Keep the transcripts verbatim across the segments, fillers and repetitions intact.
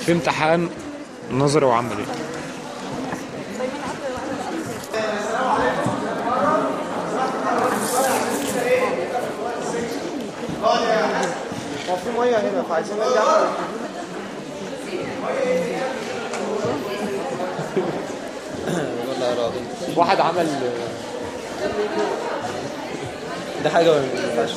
في امتحان نظري وعملي. هو في ميه هنا فعايزين نرجع. والله راضي. واحد عمل ده حاجه ما ينفعش.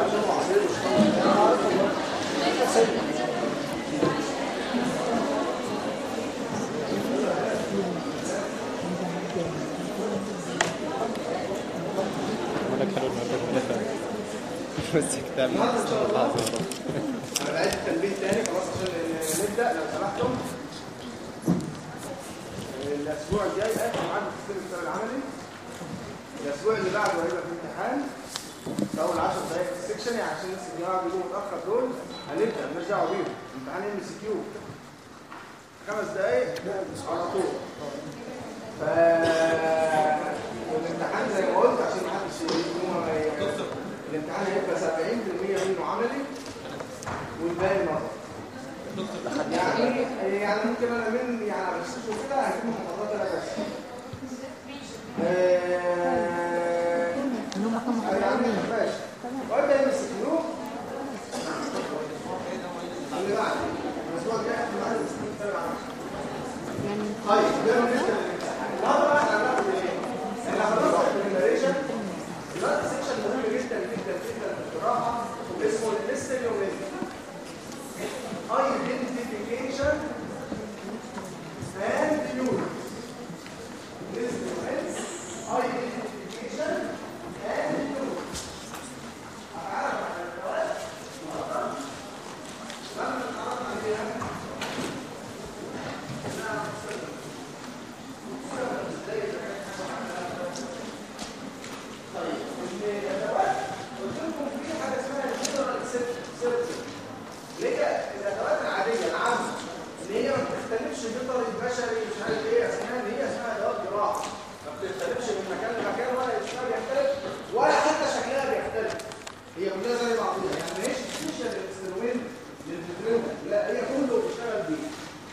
بس كتاب انا بعيد التنبيه تاني خلاص عشان نبدا لو سمحتم. الاسبوع الجاي اخر ميعاد في السيمستر العملي. الاسبوع اللي بعده هيبقى في امتحان في اول عشر دقائق في السكشن، يعني عشان الناس اللي بيجوا متاخر دول هنبدا مالناش دعوه بيهم. امتحان ام سي كيو خمس دقائق على طول. ف والامتحان زي ما قلت عشان ما حدش يقول الامتحان هيبقى سبعين بالمية منه عملي والباقي نظري. يعني يعني ممكن انا من يعني على الشاشه كده هجيب محاضرات انا بس. ااا يعني ماشي. وابدا ام سي كيو اللي بعد الاسبوع الجاي احنا معانا الاسبوع يعني طيب ده بالنسبه للامتحان. النهارده احنا هناخد ايه؟ احنا هناخد البريماريشن. دلوقتي سيكشن مهم جدا جدا جدا في الجراحه اسمه الاستيريوميتري. Identification and use. This is identification and use. أعرف على الجواب. لما نتعرف عليها نعرف السبب. السبب ازاي طيب الأدوات قلت لكم في حاجة اسمها جنرال سيرفيس. اللي هي الادوات العاديه العامه اللي هي ما بتختلفش بطريقه البشري مش عارف ايه اسمها، اللي هي اسمها ادوات جراحه ما بتختلفش من مكان لمكان ولا اسمها بيختلف ولا حتى شكلها بيختلف. هي كلها زي بعضها، يعني ماهيش سبيشال انسترومنت للفيترينا، لا هي كله بيشتغل بيه.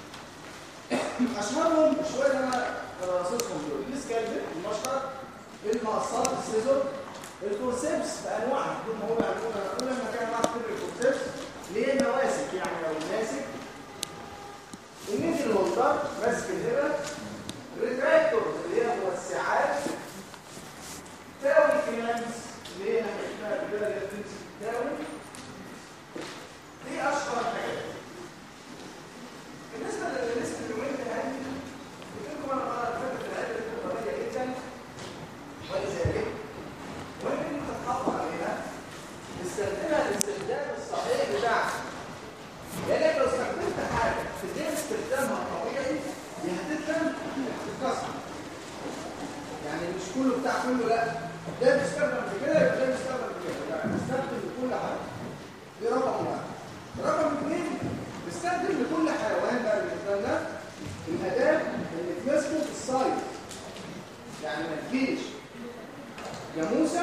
اشهرهم شويه انا رصيصهم دول: السكالبل، المشرط، المقصات، السيزور، الكورسيبس بانواعها. كل ما هو معلومه كل ما كان معاك كل الكورسيبس ليه مواسك، يعني لو ماسك النيدل هولدر ماسك الهبه، الريتراكتور اللي هي موسعات، تاوي كلامس اللي هي اسمها كده اللي بتمسك التاوي. دي اشهر الحاجات. بالنسبه للانسترومنت يعني قلت لكم انا بقى فاكر الحاجات دي قويه جدا ولذلك وان انت تحافظ عليها تستخدمها الاستخدام الصحيح بتاعها. لانك لو استخدمت حاجه في غير استخدامها الطبيعي دي هتتلم هتتكسر. يعني مش كله بتاع كله، لا ده بيستخدم في كده يبقى ده بيستخدم في كده، لا بيستخدم لكل حاجه. دي رقم واحد. رقم اثنين بيستخدم لكل حيوان بقى بالنسبه لنا الاداه اللي تمسكه في السايد. يعني ما تجيش جاموسه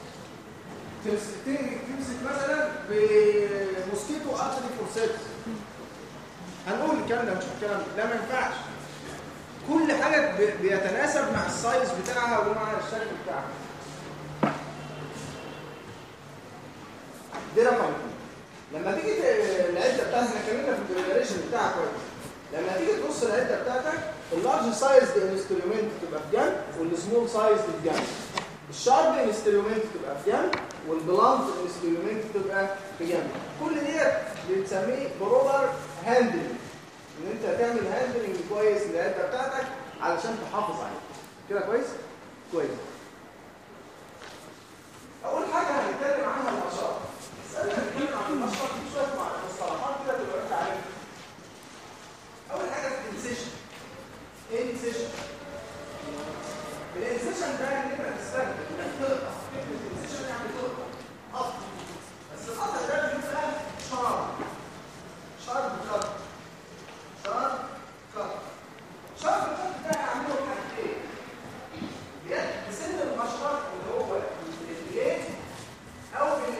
تمسك تمسك مثلا بموسكيتو ارتري فورسيبس. هنقول الكلام ده مش الكلام ده ما ينفعش. كل حاجه بيتناسب مع السايز بتاعها ومع الشكل بتاعها. دي رقم اثنين. لما تيجي العده بتاعتك احنا اتكلمنا في البريباريشن بتاعها كويس. لما تيجي تبص العده بتاعتك اللارج سايز انسترومنت تبقى في جنب والسمول سايز في جنب. الشارب انسترومنت تبقى في جنب والبلانت انسترومنت تبقى في جنب. كل ديت بنسميه بروبر هاندلنج، ان انت تعمل هاندلنج كويس للعده بتاعتك علشان تحافظ عليها. كده كويس؟ كويس. اول حاجه هنتكلم عنها النشاط. سألنا نتكلم عن النشاط في شويه مصطلحات كده تبقى انت عارفها. اول حاجه الانسيشن. ايه الانسيشن؟ الانسيشن ده ان انت تستخدم انك تقطع. الانسيشن يعني تقطع قطع، بس القطع ده بيبقى شارب شارب كات شارب كات شارب كات ده هيعمله حاجتين. بسن المشرط اللي هو البليد او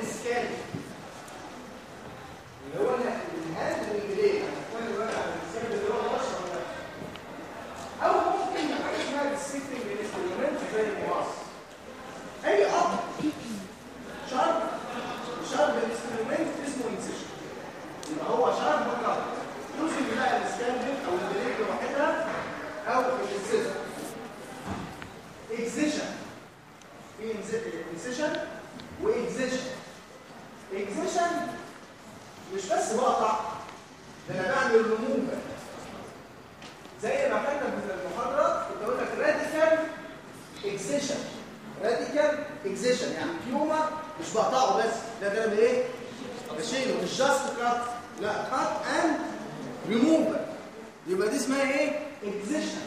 ده انا بعمل ريموفال. زي ما خدنا في المحاضره كنت بقول لك راديكال اكزيشن. راديكال اكزيشن يعني تيومر مش بقطعه بس، ده ده ايه؟ بشيله، مش جاست كات، لا كات اند ريموفال. يبقى دي اسمها ايه؟ اكزيشن.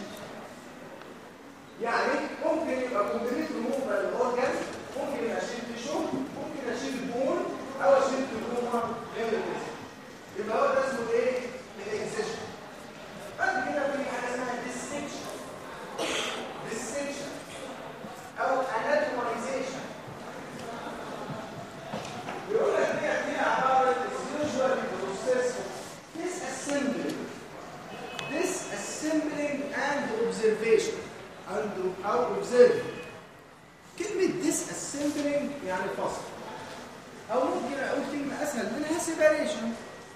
يعني ممكن يبقى كومبليت ريموفال الاورجان، ممكن اشيل تيشو، ممكن اشيل البون، او اشيل التيومر غير كده. يبقى هو ده اسمه ايه؟ الاكزيشن. بعد كده في حاجه اسمها ديسكشن. ديسكشن او اناتومايزيشن. يقول لك دي دي عباره usually process disassembling disassembling and observation and او observing. كلمه disassembling يعني فصل، او ممكن اقول كلمه اسهل منها separation.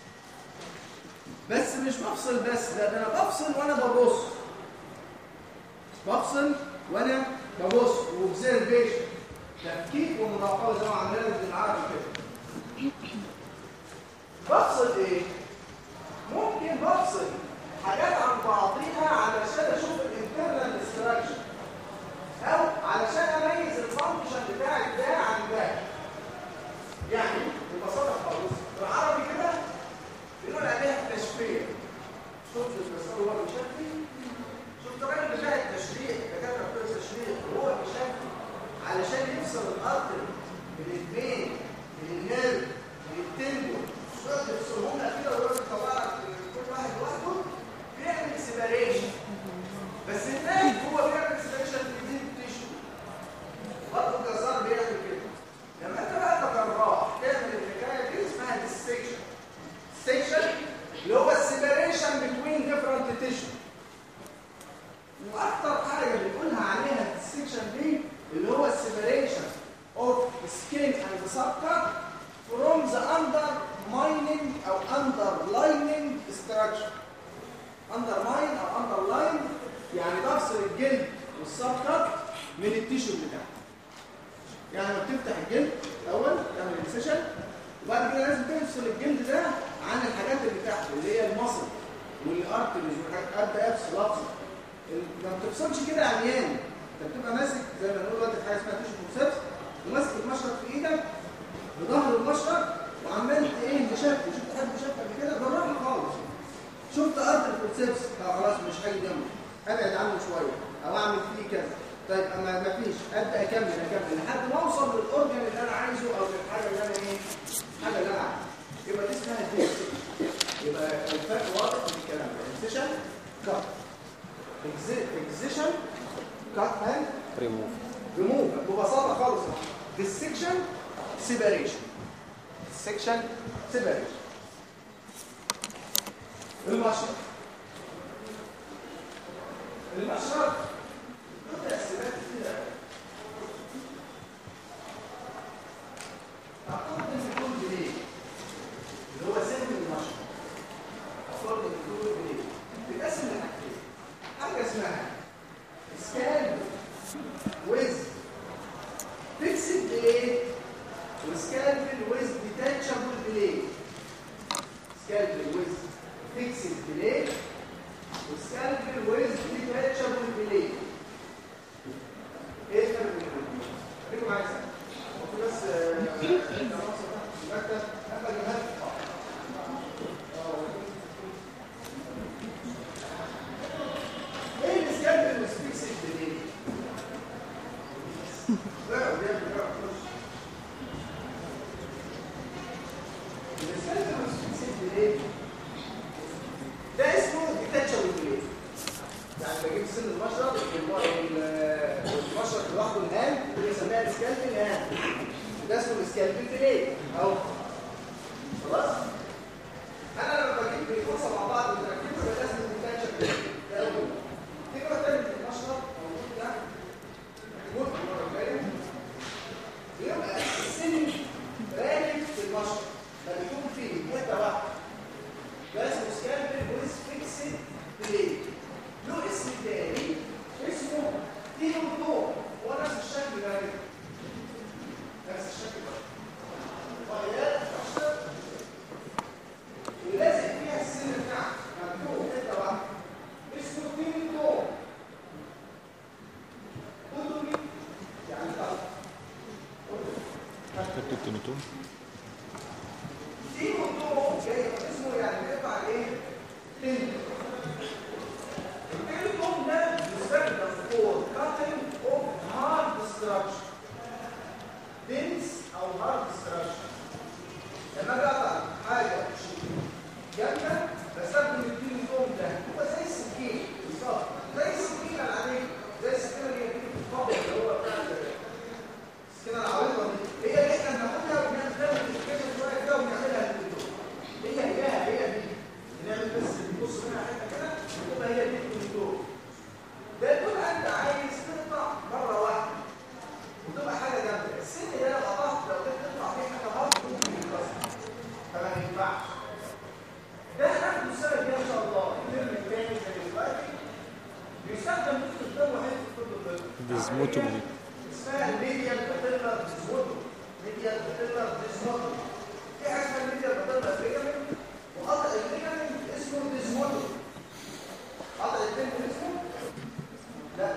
بس مش بفصل بس، ده انا بفصل وانا ببص. بفصل وانا ببص واوبزرفيشن، تفكيك ومراقبه زي ما عندنا بالعربي كده. بفصل ايه؟ ممكن بفصل حاجات عن بعضيها علشان اشوف الانترنال ستراكشر، او علشان اميز الفانكشن بتاع ده عن ده. يعني ببساطه خالص بالعربي كده بنقول عليها تشفير. شفت التصور هو بيشفي؟ شفت الراجل بتاع التشريح، دكاتره بتوع التشريح وهو بيشفي علشان يفصل الارض من البين من النيرف من التندون، شويه يفصلهم لك كده ويقعد يطلع لك كل واحد لوحده، بيعمل سيباريشن. بس هناك هو بيعمل سيباريشن في الدين تيشو. برضه الجزار بيعمل كده. لما انت بقى كجراح تعمل الحكايه دي اسمها ديسكشن. ديسكشن اللي هو السيباريشن بين ديفرنت تيشو. واكتر حاجه بنقولها عليها الديسكشن دي اللي هو السيباريشن اوف سكين اند سبكت فروم ذا اندر مايننج او اندر لايننج ستراكشر. اندر ماين او اندر لاين يعني بفصل الجلد والسبكت من التيشو اللي تحت. يعني لما بتفتح الجلد الاول تعمل انسيشن، وبعد كده لازم تفصل الجلد ده عن الحاجات اللي تحت اللي هي المصل والارتريز والحاجات. ابدا افصل افصل ما بتفصلش كده عميان. انت بتبقى ماسك زي ما بنقول دلوقتي حاجه اسمها تيشو فورسيبس، وماسك المشرط في ايدك بظهر المشرط وعمال ايه تشفت. شفت حد شفت قبل كده؟ بالراحه خالص. شفت ارض الفورسيبس خلاص مش هاجي جنبه، ابعد عنه شويه او اعمل فيه كذا. طيب اما ما فيش ابدا اكمل اكمل لحد ما اوصل للاورجن اللي انا عايزه او للحاجه اللي انا ايه الحاجه اللي انا عايزها. يبقى دي اسمها ديسكشن. يبقى الفرق واضح في الكلام ده. انسيشن كات، اكزيشن كات اند ريموف ريموف ببساطه خالص. ديسكشن سيباريشن. ديسكشن سيباريشن. المشرط المشرط له تقسيمات كتير قوي. اعتقد ان يكون بليه اللي هو سن المشرط. اعتقد ان يكون بليه بيتقسم لحاجتين. حاجه اسمها سكال ويز فيكسد بليه، وسكالبل ويز ديتاتشابل بليه. سكالبل ويز فيكسد بليه وسكالبل ويز ديتاتشابل بليه. ايه الفرق بينهم؟ خليكم معايا سنه. وفي بس المكتب ابقى جهاز ايه السكالبل ويز فيكسد بليه؟ لا بجد لا خش. السكالبل ويز فيكسد بليه ده اسمه ديتاتشابل بليه. يعني بجيب سن المشرط والمشرط لوحده الهام بنسميها السكالبل الهام، ده اسمه السكالبل بليه اهو. خلاص؟ انا لما بجيب بيتوصل مع بعض وتركبه يبقى لازم ديتاتشابل بليه ده اول. تيجي بقى تعمل المشرط موجود ده موجود المره الجايه بيبقى السن راكب في المشرط ما بيكون فيه حته واحده. ده اسمه سكالبل ويز فيكسد بليه. له اسم تاني اسمه تيلوتوم. هو نفس الشكل ده كده، نفس الشكل ده. وهي ديزموتومي. اسمها الميديال باتيلر ديزموتومي. ميديال باتيلر ديزموتومي. في حاجه اسمها الميديال باتيلر ليجامنت، وقطع الليجامنت اسمه ديزموتومي. قطع التندون اسمه لا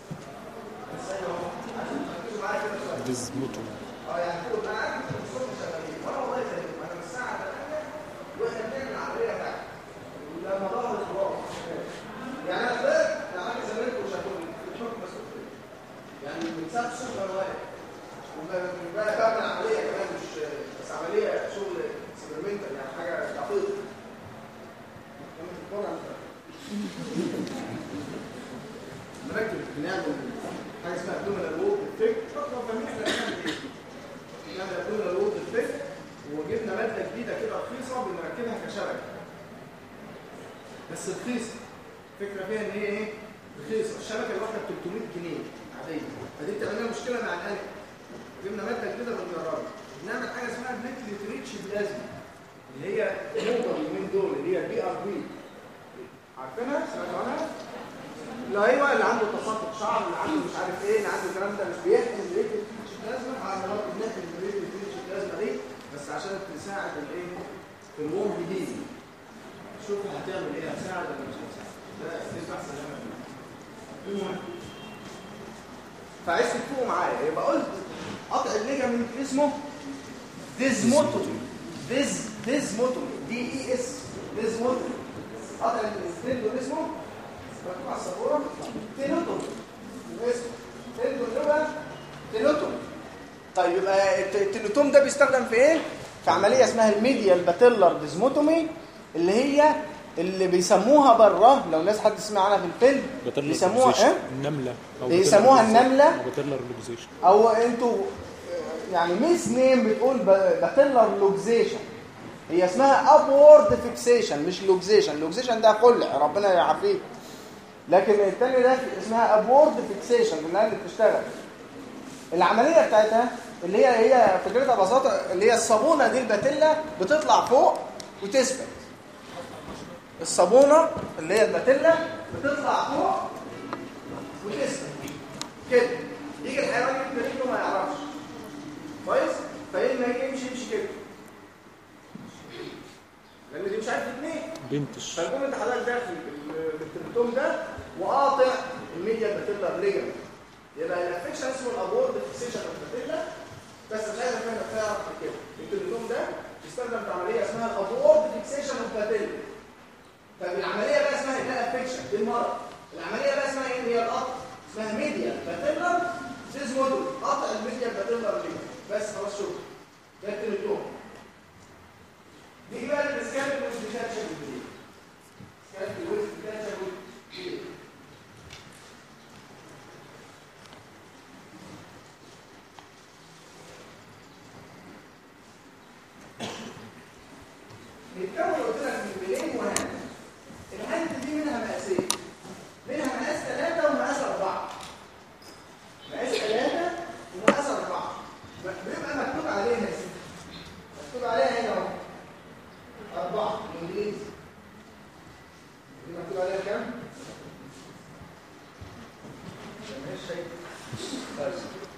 ديزموتومي. اه يعني كل انا عارف ان الصوت شغالين وانا والله زيكم انا من الساعه ثمانية واحنا بنعمل العمليه بتاعتي ولما ظهر الخلاص يعني انا فاهم انا عارف زمان كنت شغال الشغل مسؤول يعني من ساعه الصبح وانا واقف وبقى بعمل عمليه كمان مش بس عمليه شغل اكسبيرمنتال يعني حاجه دقيقه لما تتفرج نركب بنعمل حاجه اسمها ابدومينال وول افكت. طبعا فاهمين احنا بنعمل ايه؟ بنعمل ابدومينال وول افكت وجبنا ماده جديده كده رخيصه بنركبها كشبكه بس رخيصه. الفكره فيها ان هي ايه؟ رخيصه. الشبكه الواحده ب ثلاثمية جنيه عاديه، فدي بتعمل لنا مشكله مع القلب. جبنا ماده جديده بنجربها. بنعمل حاجه اسمها بنكليت ريتش بلازما اللي هي موضه اليومين دول اللي هي البي ار بي. عارفينها؟ سمعتوا عنها؟ لا ايوه اللي عنده تساقط شعر اللي عنده مش عارف ايه اللي عنده الكلام ده مش بيحمل ريتش بلازما على مرات بنحمل ريتش بلازما دي بس عشان تساعد الايه في الوم جديد. شوف هتعمل ايه، هتساعد ولا مش هتساعد. ده تسمع سلامه. المهم فعايز تفوقوا معايا يبقى قلت قطع الليجامنت اسمه ديزموتومي. ديز ديزموتومي دي اي اس ديزموتومي. قطع التندون اسمه مكتوب على السبوره تينوتومي. اسمه تندون لغه تينوتومي. طيب يبقى التينوتوم ده بيستخدم في ايه؟ في عمليه اسمها الميديال باتيلر ديزموتومي اللي هي اللي بيسموها بره لو الناس حد سمع عنها في الفيلم بيسموها ايه؟ النمله او بيسموها النمله باتيلر لوكزيشن او انتوا يعني ميس نيم بتقول باتيلر لوكزيشن. هي اسمها ابورد فيكسيشن مش لوكزيشن. لوكزيشن ده قلع ربنا يعافيه، لكن الثاني ده اسمها ابورد فيكسيشن اللي اللي بتشتغل. العمليه بتاعتها اللي هي هي فكرتها ببساطه اللي هي الصابونه دي الباتيلا بتطلع فوق وتثبت. الصابونه اللي هي الباتيلا بتطلع فوق وتثبت كده. يجي الحيوان يمد رجله ما يعرفش كويس فايه ما يجي يمشي يمشي كده لان دي مش عارف تتنيه بنتش. فالجمله انت حضرتك داخل بالتريبتوم ده وقاطع الميديا باتيلا ليجامنت يبقى الافكشن اسمه الابورد فيكسيشن اوف باتيلا. بس مش عايز افهمك تعرف كده التريبتوم ده بيستخدم في عمليه اسمها الابورد فيكسيشن اوف باتيلا. طب العمليه بقى اسمها ايه؟ افكشن دي المرض. العمليه بقى اسمها ايه؟ هي القطع اسمها ميديا باتيلا ديزموتومي. قطع الميديا باتيلا ليجامنت. بس خلاص شوف ده التريبتوم. دي بقى الاسكان والديتاتشن بالليل. اسكان والديتاتشن بالليل. بيتكون قلت لك من بلين وهاند. الهاند دي منها مقاسين. منها مقاس ثلاثة ومقاس أربعة. مقاس ثلاثة ومقاس أربعة. بيبقى مكتوب عليها يا سيدي. مكتوب عليها هنا اهو. أربعة بالإنجليزي. دي مكتوب عليها كام؟ مش شايف. بس.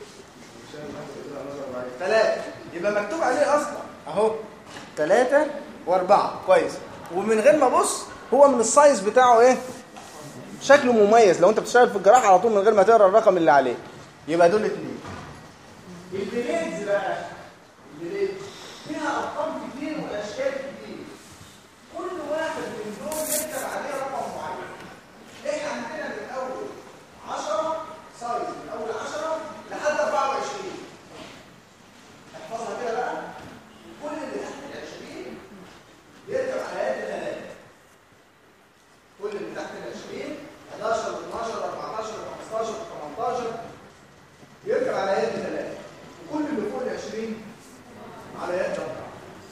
ثلاثة. يبقى مكتوب عليه أصلا أهو. ثلاثة وأربعة كويس. ومن غير ما ابص هو من السايز بتاعه ايه؟ شكله مميز. لو انت بتشتغل في الجراحه على طول من غير ما تقرا الرقم اللي عليه يبقى دول اثنين. البليدز بقى البليدز فيها ارقام كتير واشكال كتير. كل واحد من دول يكتب عليه رقم معين. احنا عندنا من اول عشرة سايز من اول عشرة لحد أربعة وعشرين. احفظها كده بقى. كل اللي تحت العشرين يركب على يد ثلاثة. كل اللي تحت العشرين حداشر واثناشر واربعتاشر وخمستاشر وتمنتاشر يركب على يد ثلاثة. وكل اللي فوق العشرين على يد أربعة.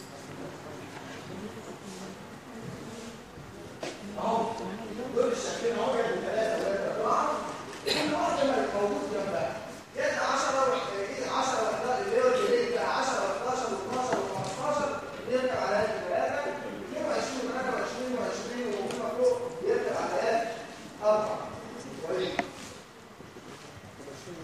اهو دول الشكلين اهو يد ثلاثة ويد أربعة. كل واحدة موجود جنبها. يد عشرة عشرة وحداشر اللي هو اللي بقى عشرة وحداشر واثناشر وخمستاشر يركب على يد ثلاثة. اثنين وعشرين وثلاثة وعشرين وعشرين وهم فوق يركب على يد أربعة. كويس.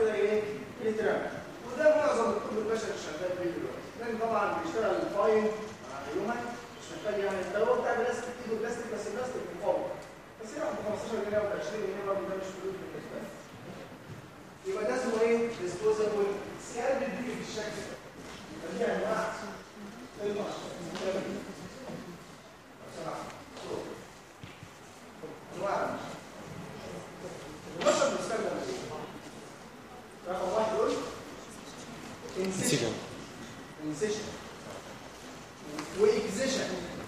كده ايه؟ يترمى. وده معظم الطب البشري شغال فيه دلوقتي. لان طبعا بيشتغل الفاين مع الهيومن مش محتاج يعني الدواء بتاع بلاستيك ايده بلاستيك بس البلاستيك مقاوم. بس ياخد خمستاشر جنيه ولا عشرين جنيه برضه ده مش فلوس بالنسبه لي. يبقى ده اسمه ايه؟ ديسبوزابل سكالب بيجي بالشكل ده. يبقى دي انواع المشط. انواع المشط. المشط بيستخدم ايه؟ رقم واحد يقول انسيشن انسيشن واكزيشن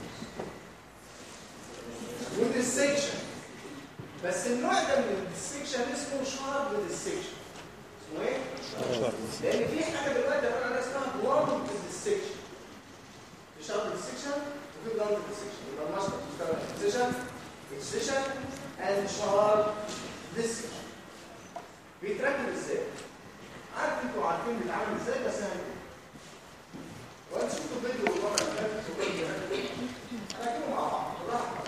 وديسكشن. بس النوع ده من الديسكشن اسمه شارب ديسكشن. اسمه ايه؟ شارب. لان في حاجه دلوقتي بقى انا اسمها بلانت ديسكشن. في شارب ديسكشن وفي بلانت ديسكشن. يبقى المشط بيستخدم اكزيشن اكزيشن اند شارب ديسكشن. بيتركب ازاي؟ عارف انتوا عارفين بيتعمل ازاي بس هنقول. وانت شفتوا فيديو المره اللي فاتت وفيديو هنركبه مع بعض بالراحه.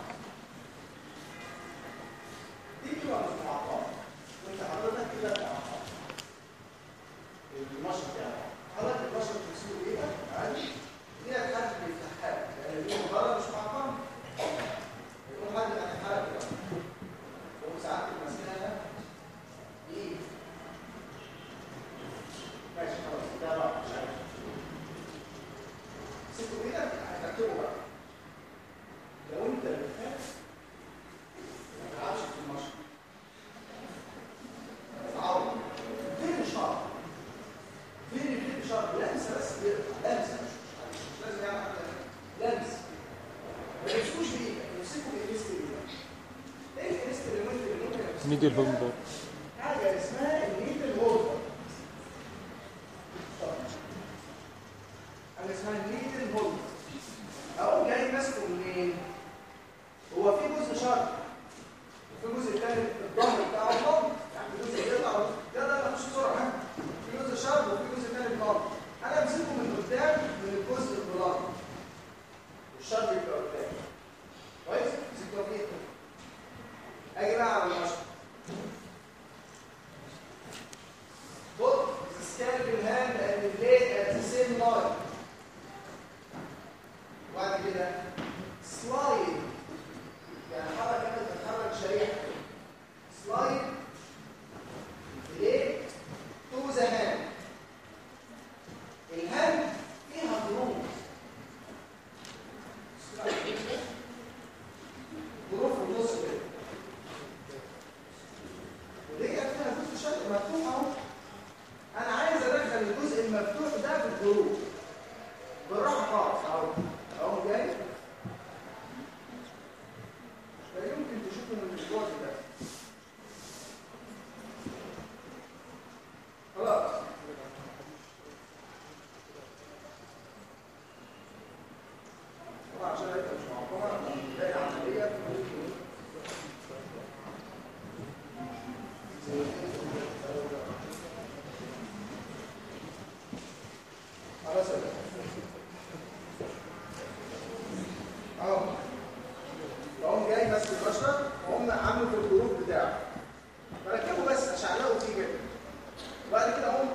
دي بتبقى مش مع بعض. وانت حضرتك كده مع بعض. المشط يعني حضرتك المشط بتسيبه ايه؟ عادي. دي حد بيفتحها لان دي مجرد مش مع بعض. يقوم حد يفتحها لك كده. وساعات المسكنه ايه؟ ماشي خلاص ده بقى مش عارف. سيبوا كده هتكتبوا بقى. لو انت بتخاف ما تلعبش في المشط. تعاون. فين الشعر؟ فين فين الشعر؟ لمسه بس بيقطع لمسه مش مش لازم يعمل حاجه. لمسه. ما تمسكوش بايدك، امسكوا بالكريست بايدك. ايه الكريست اللي ممكن ممكن نيدل هولدر. حاجه اسمها النيدل هولدر. حاجه اسمها النيدل هولدر. اقوم جاي ماسكه منين؟ هو في جزء شرط وفي جزء تاني الظهر بتاعه الظهر. يعني في جزء بيطلع ده ده مش بسرعه. في جزء شرط وفي جزء تاني الظهر. انا امسكه من قدام من الجزء الظهر. والشرط يبقى قدام. كويس؟ مسكته بايدك. اجي بقى على المشط. Both the scalp in hand and the blade at the same line. وبعد كده slide يعني حركة كده تتحرك شريحة. slide blade to the hand. الهاند فيها ظروف. ظروف في النص كده. ودي فيها جزء شرط مفتوح اهو. انا عايز ادخل الجزء المفتوح ده في الظروف بالراحه خالص اهو اهو جاي. لا يمكن تشوفوا من الجزء ده. خلاص طبعا عشان انت مش معقمه تلاقي عمليه خلاص اهو اهو جاي بس البشره وهم عاملوا في الجروب بتاعه فركبوا بس اشعلقوا فيه كده وبعد كده هم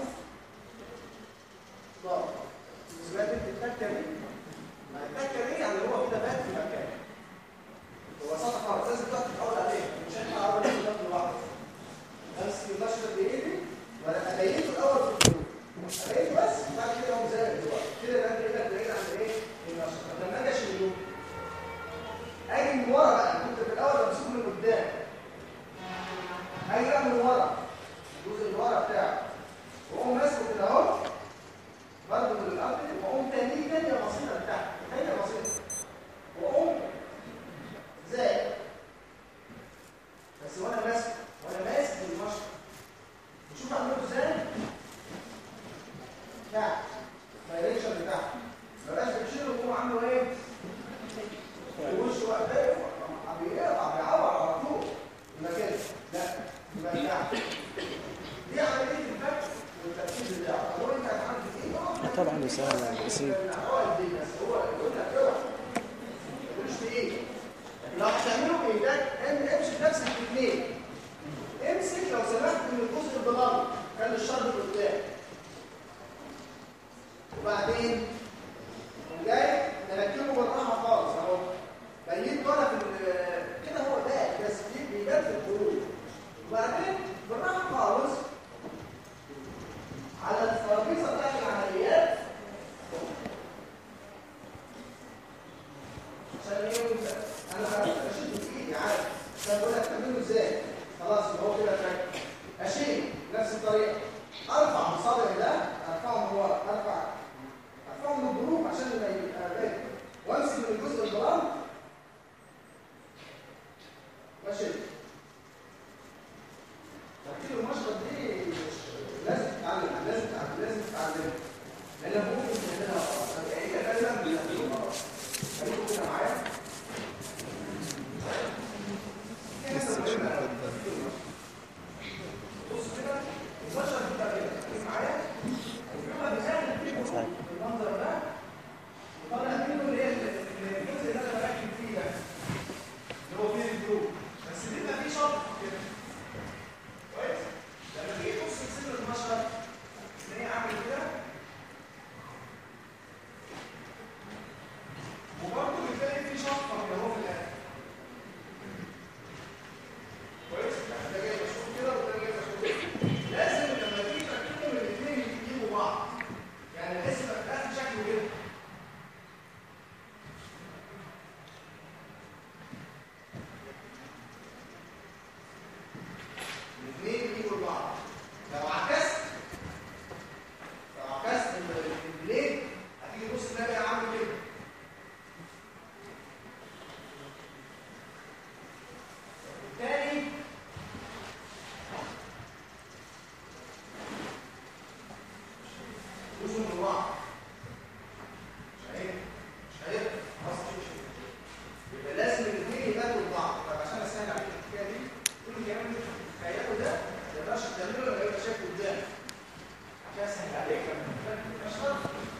ضغط سمعت انت التكه دي؟ ما التكه دي يعني هو كده بات في مكان هو سطح خالص لازم تقعد تتعود عليه مش هينفع اعمل كده لوحده. امسك البشره بايدي وانا الاقيه الاول في الجروب الاقيه بس بعد كده هم زي دلوقتي كده يبقى انت ايدك بعيد عن الايه؟ البشره. طب لما اجي اشيله اجي من ورا بقى كنت في الاول بمسكه من قدام اجي بقى من ورا الجزء اللي ورا بتاعه واقوم ماسكه كده اهو برضه من الارض واقوم تاني تانيه بسيطه لتحت تانيه بسيطه واقوم زي بس وانا ماسك وانا ماسك المشط نشوف اعمله ازاي تحت الدايركشن بتاعته ما بقاش بتشيله وهو عامله ايه؟ وشه وقت ده بيقطع بيعور على طول المكان لا يبقى تحت دي عمليه الفك والتركيز بتاعه هو انت هتعمل ايه؟ طبعا يسهل بسيط. هو يقول لك اوعى ما تقولش في ايه لو هتعمله بايدك امشي بنفسك باثنين امسك لو سمحت من الجزء البلاني خلي الشرط قدام. وبعدين جاي نركبه بالراحه خالص اهو. بينت وانا في كده هو ده بس بيبان في الخروج. وبعدين بالراحه خالص على الترابيزه بتاعت العمليات عشان ايه انا بشد في ايدي عارف عشان بقول لك تعمله ازاي. خلاص هو كده اتركب. اشيل نفس الطريقه ارفع بصابعي ده ارفعه من ورا ارفع ارفعه من الجروب عشان ما يبقى باين وامسك من الجزء البرام واشيل. تركيب المشرط دي لازم تتعلم لازم تتعلم لازم تتعلم لان ممكن تعملها غلط. هي لازم تتعلمها غلط. خليكم كده معايا. بص كده المشرط بيبقى كده معايا بيبقى بيساعد المنظر ده وطالع منه اللي هي الجزء اللي انا بركب فيه ده اللي هو فيه الجروب بس بيبقى فيه شرط كده كويس. لما تيجي تبص لسن المشرط ان هي عامل كده وبرضه بتلاقي فيه شطه كده اهو في الاخر كويس. ده جاي مشروط كده وده جاي مشروط كده. لازم لما تيجي تركبهم الاثنين يجيبوا بعض يعني الاسم ده شكله كده الاثنين يجيبوا لبعض. لو عكست لو عكست البليد هتيجي تبص تلاقي عامل كده بالتالي يوصلوا من بعض. مش هينفع مش هينفع خلاص يبقى لازم الاثنين يبقوا لبعض. طب عشان اسهل عليك الحكايه دي كل الكلام اللي تخيله ده ما تقدرش تعمله ولا يبقى شكله قدام عشان اسهل عليك. ماشي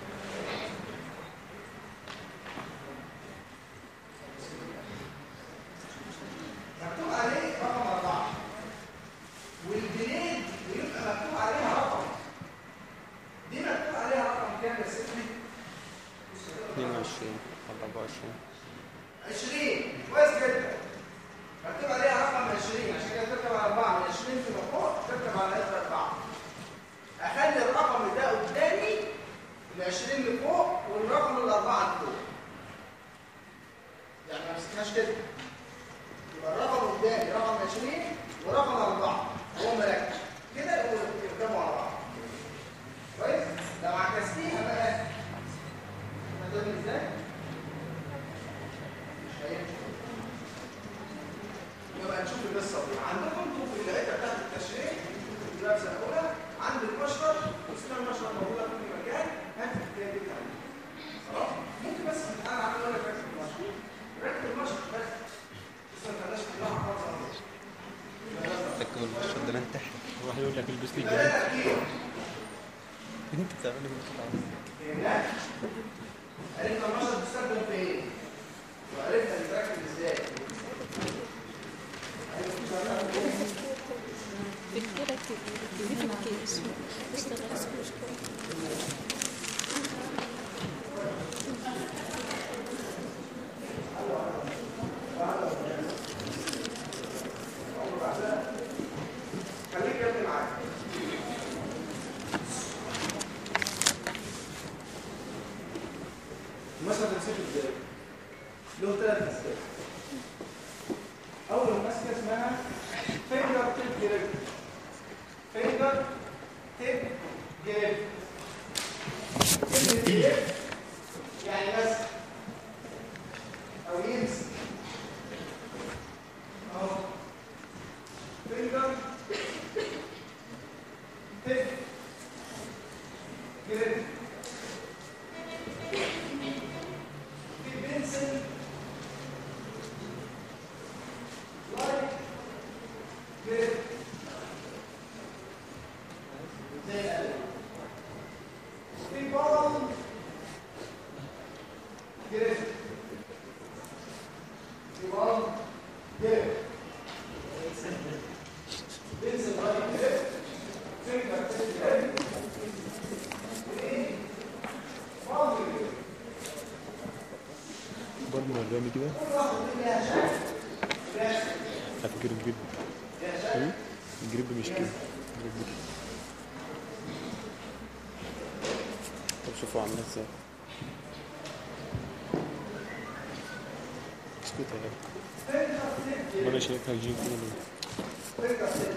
مكتوب عليه رقم أربعة والجنيه بيبقى مكتوب عليها رقم. دي مكتوب عليها رقم كام يا ستي؟ اتنين وعشرين ولا أربعة وعشرين؟ عشرين. كويس جدا. مكتوب عليها رقم عشرين عشان كده تركب على أربعة. من عشرين فيما فوق تركب على إثر أربعة. أخلي الرقم ده قدامي ال عشرين اللي فوق والرقم الأربعة اللي فوق. يعني ما مسكناش كده. يبقى الرقم قدامي رقم عشرين ورقم أربعة هو مركب كده يركبوا على بعض. كويس؟ لو عكستيها بقى هتعمل ازاي؟ مش هينفع. يبقى نشوف القصه دي. عندكم انتوا في الحته بتاعت التشريح في اللبسه الاولى عند المشرط وسنه المشرط موجوده في كل مكان. هات الحكايه دي تعالى. خلاص؟ ممكن بس انا عامل اقول لك ركب المشرط. ركب المشرط بس. لسه ما خدناش كلها خالص. ركب المشرط ده من تحت. واحد يقول لك البس لي ده تركيب. انت بتعمل ايه؟ فهمناك؟ عرفنا المشرط بيستخدم في ايه؟ وعرفنا بيتركب ازاي؟ بالكده كده في الكيس اشتغل اسمه خليك يا ابني معاك. المشهد تمسكه ازاي؟ له ثلاث مسكات. اول مسكه اسمها فينجر تيب جريب. فينجر تيب جريب. كلمه جريب يعني مسك او يمسك اهو. فينجر تيب جريب. في بنسل لايك جريب زي القلم. في بارل برضه مرجاني كده هتجرب جريب ايه؟ الجريب مش كده الجريب كده. طب شوفوا عاملها ازاي. اسكت يا ما انا شايفها جيم كده ليه؟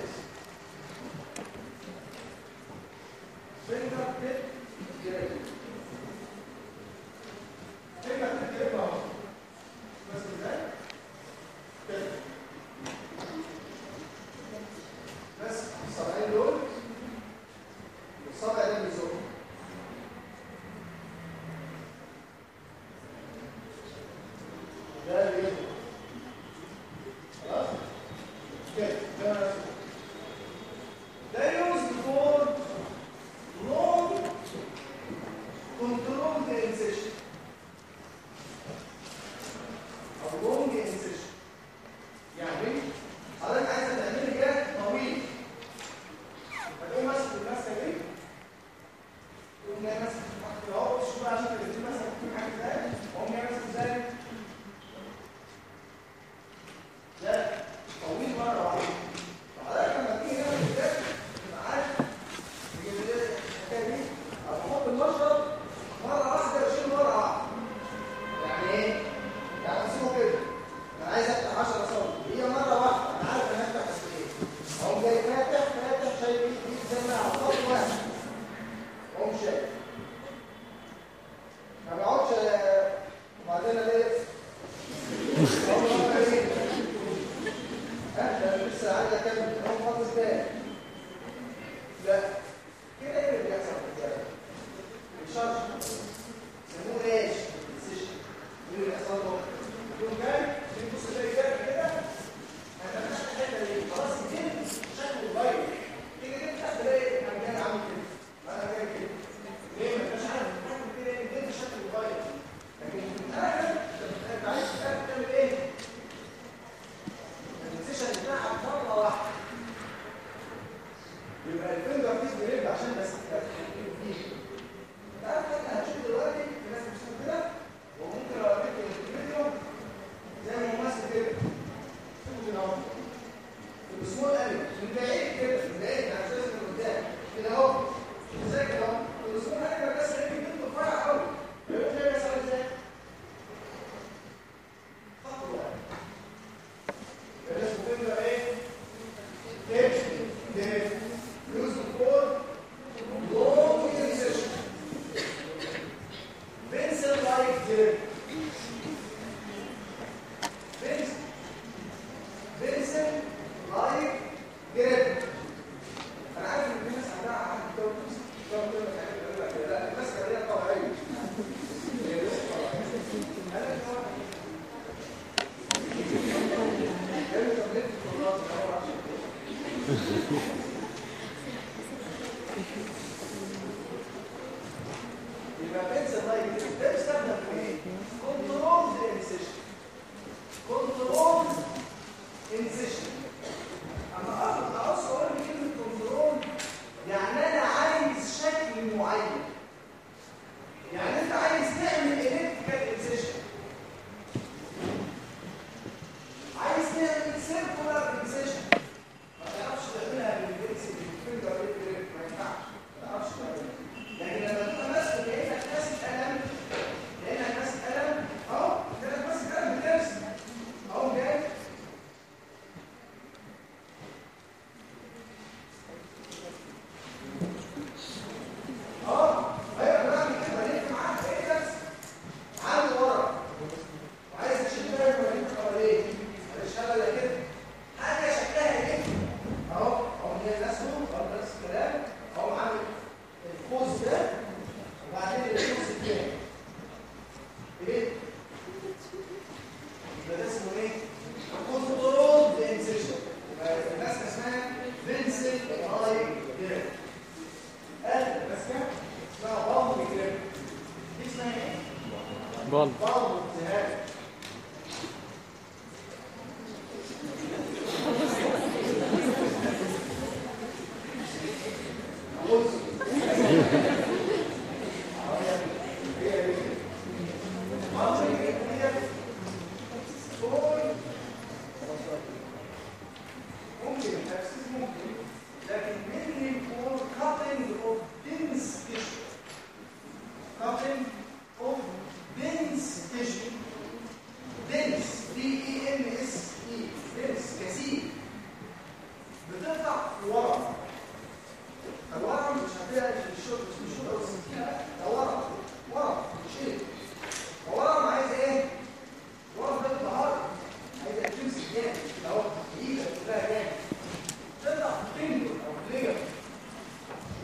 بص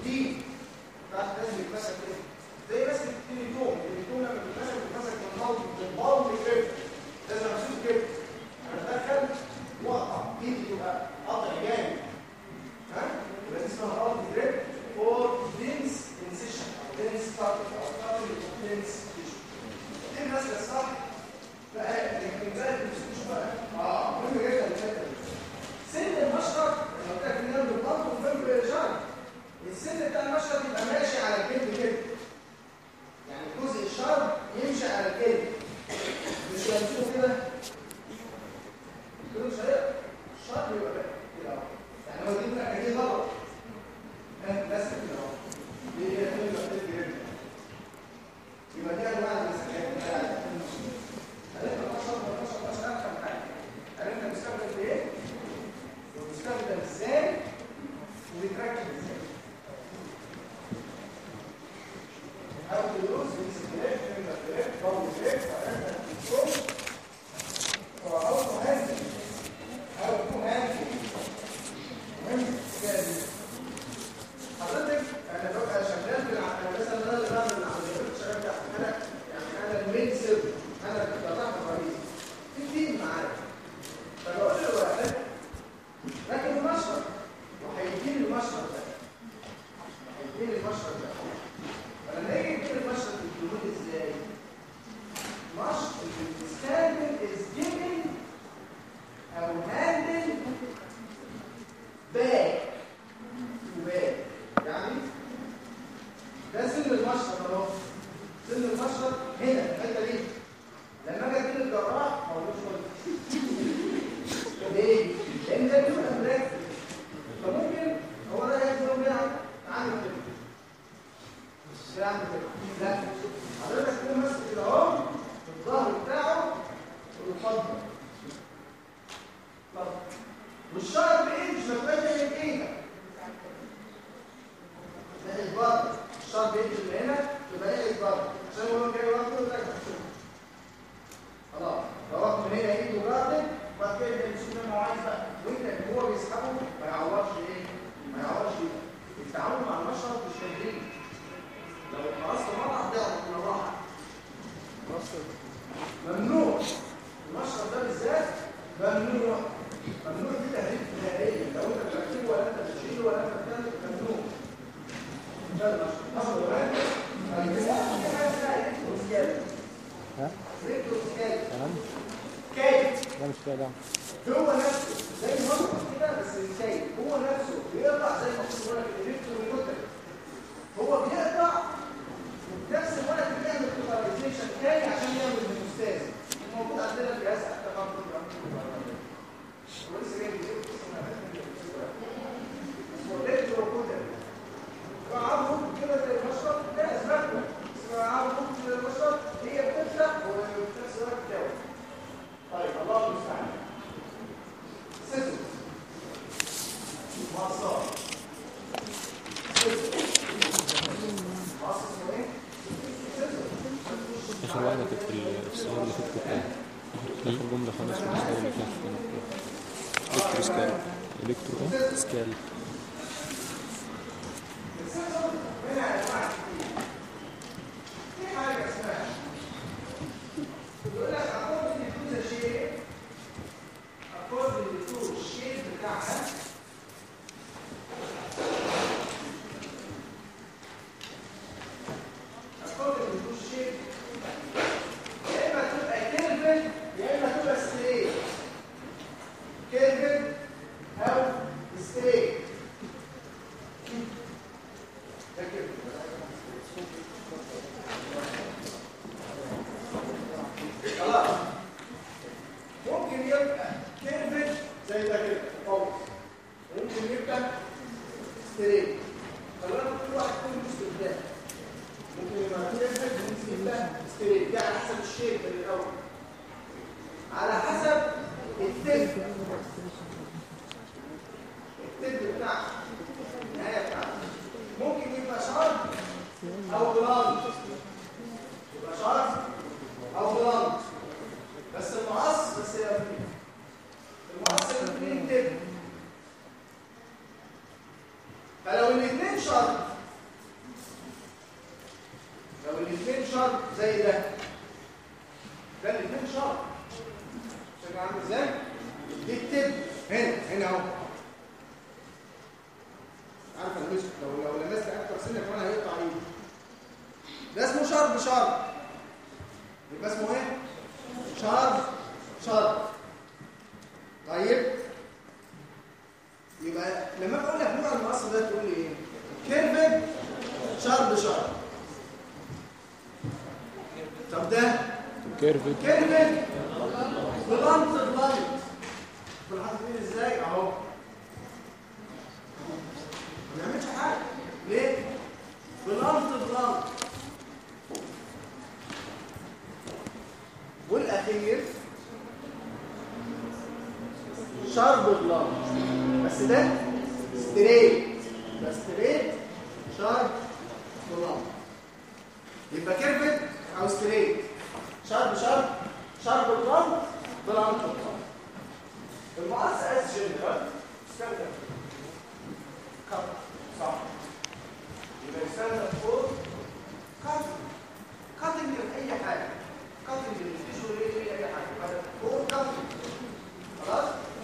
الدين بتاعت الناس اللي بتمسك كده زي ناس التليفون التليفون لما بيتمسك بيتمسك من موت من باول كده لازم محسوس كده اتدخل واقطع ايدي تبقى قطع جامد ها يبقى دي اسمها هارد جريب فور دينس انسيشن او دينس ستارت او ستارت دينس انسيشن دي الناس الصح بقى لكن بقى المسكوش بقى اه مهم جدا الحته دي سن المشرط لو قلت لك ان انا بالضبط وفهم بالرجال السن بتاع المشرط يبقى ماشي على الجلد كده يعني جزء الشرب يمشي على الجلد مش يمشي كده كده مش هيقدر الشرب يبقى كده اهو يعني هو دي بقى دي غلط بس كده اهو دي هي كلمه كده يبقى دي انواع المسكات بتاعتها عرفنا المشرط والمشرط مش افهم حاجه عرفنا بيستخدم ايه وبيستخدم ازاي وبيتركب ازاي حاول تدرس بيسكليت كلمه كليت قوي كليت عرفنا الكنترول وعاوز هاندل حاول تكون هاندل مهم كده دي حضرتك انا ببقى شغال بالعقل مثلا انا اللي بعمل العمليات شغال تحت انا يعني انا المين سيرف انا اللي بطلع الرئيس في تيم معايا فبقول له واحد لكن المشرط وهيديني المشرط ده هيديني المشرط ده فلما يجي يديني المشرط الجنود ازاي؟ مشرط الستاندل از جيفنج او هاندل باك وباك يعني ده سن المشرط اهو سن المشرط هنا الحته دي لما اجي اديله الجراح ما اقولوش ليه؟ لان ده بيبقى مركز فممكن هو ده هيفضل بيعمل عامل كده مش بيعمل كده لا حضرتك تكون ماسك كده اهو في الظهر بتاعه ويتفضل اتفضل والشعر بايد مش مفروض زي ايدك ده البر الشعر بايد اللي هنا يبقى ايه البر عشان هو جاي واخده وراجع خلاص لو واخد من هنا ايده جاردن وبعد كده يبدا يشوف زي ما هو عايز بقى وانت هو بيسحبه ما يعورش ايه؟ ما يعورش ايه؟ التعامل مع المشرط مش تدريج لو خلصت مره هتعرف من الراحه ممنوع المشرط ده بالذات ممنوع ممنوع دي تهريب نهائيا لو انت بتركبه ولا انت بتشيله ولا انت بتعمل ممنوع ده المشرط اصل ولا في حاجه اسمها الكتروسكال ها؟ الكتروسكال تمام كيف لا مش كده هو نفسه زي المشرط كده بس الكيف هو نفسه بيقطع زي ما قلت لك الالكتروموتر هو بيقطع وفي نفس الوقت بيعمل كوبرايزيشن تاني عشان يعمل هيموستاز الموجود عندنا في الجهاز حتى برضه هو لسه جاي بيقول اسمه الكتروموتر عرضه كده زي المشرط ده اسمه اسمه عرضه زي المشرط هي بتفتح وفي نفس الوقت بتاوي طيب الله المستعان سيزو مقصار سيزو مقصر اسمه ايه؟ سيزو اخر واحده كانت في الصور اللي فاتت كانت ايه؟ اخر جمله خالص في الصور اللي فاتت كانت الكترو سكال الكترو ايه؟ سكال السيزو منها انواع كتير في حاجه اسمها يقول لك according to the shape according to الشيب بتاعها according to الشيب يا اما تبقى كيرفن يا اما تبقى ستريت كيرفن او ستريت ده كده خلاص ممكن يبقى كيرفت زي ده كده خالص ممكن يبقى ستريت خلاص كل واحد يكون مستخدم ممكن يبقى كيرفت ممكن يبقى ستريت ده على حسب الشيب اللي الاول على حسب التب التب بتاعه النهايه بتاعته ممكن يبقى شارب او بلانت يبقى شارب او بلانت بس المقص بس هي فيه المقص الاثنين تب فلو الاثنين شرط زي ده ده الاثنين شرط. شايف عامل ازاي؟ دي التب هنا هنا اهو. عارف انا مش لو لو لمست اكتر سنه كمان هيقطع ايدي. ده اسمه شرب شرب. يبقى اسمه ايه؟ شرب شرب. طيب يبقى لما بقول لك نوع المقص ده تقول لي ايه؟ كيرفد شرب شرب. طب ده كيرفد كيرفد بلانت بلانت. بلانت دي ازاي؟ اهو ما بيعملش حاجه. ليه؟ بلانت بلانت. والاخير شارب بلانت. بس ده ستريت. ده ستريت شارب بلانت. يبقى كيرفد او ستريت. شارب شارب شارب بلانت بلانت بلانت. المقص اس جنرال استخدم كات صح. يبقى يستخدم فور كات كاتنج لاي حاجه. كاتنج للتيشو ايه اي حاجه. فور كاتنج خلاص.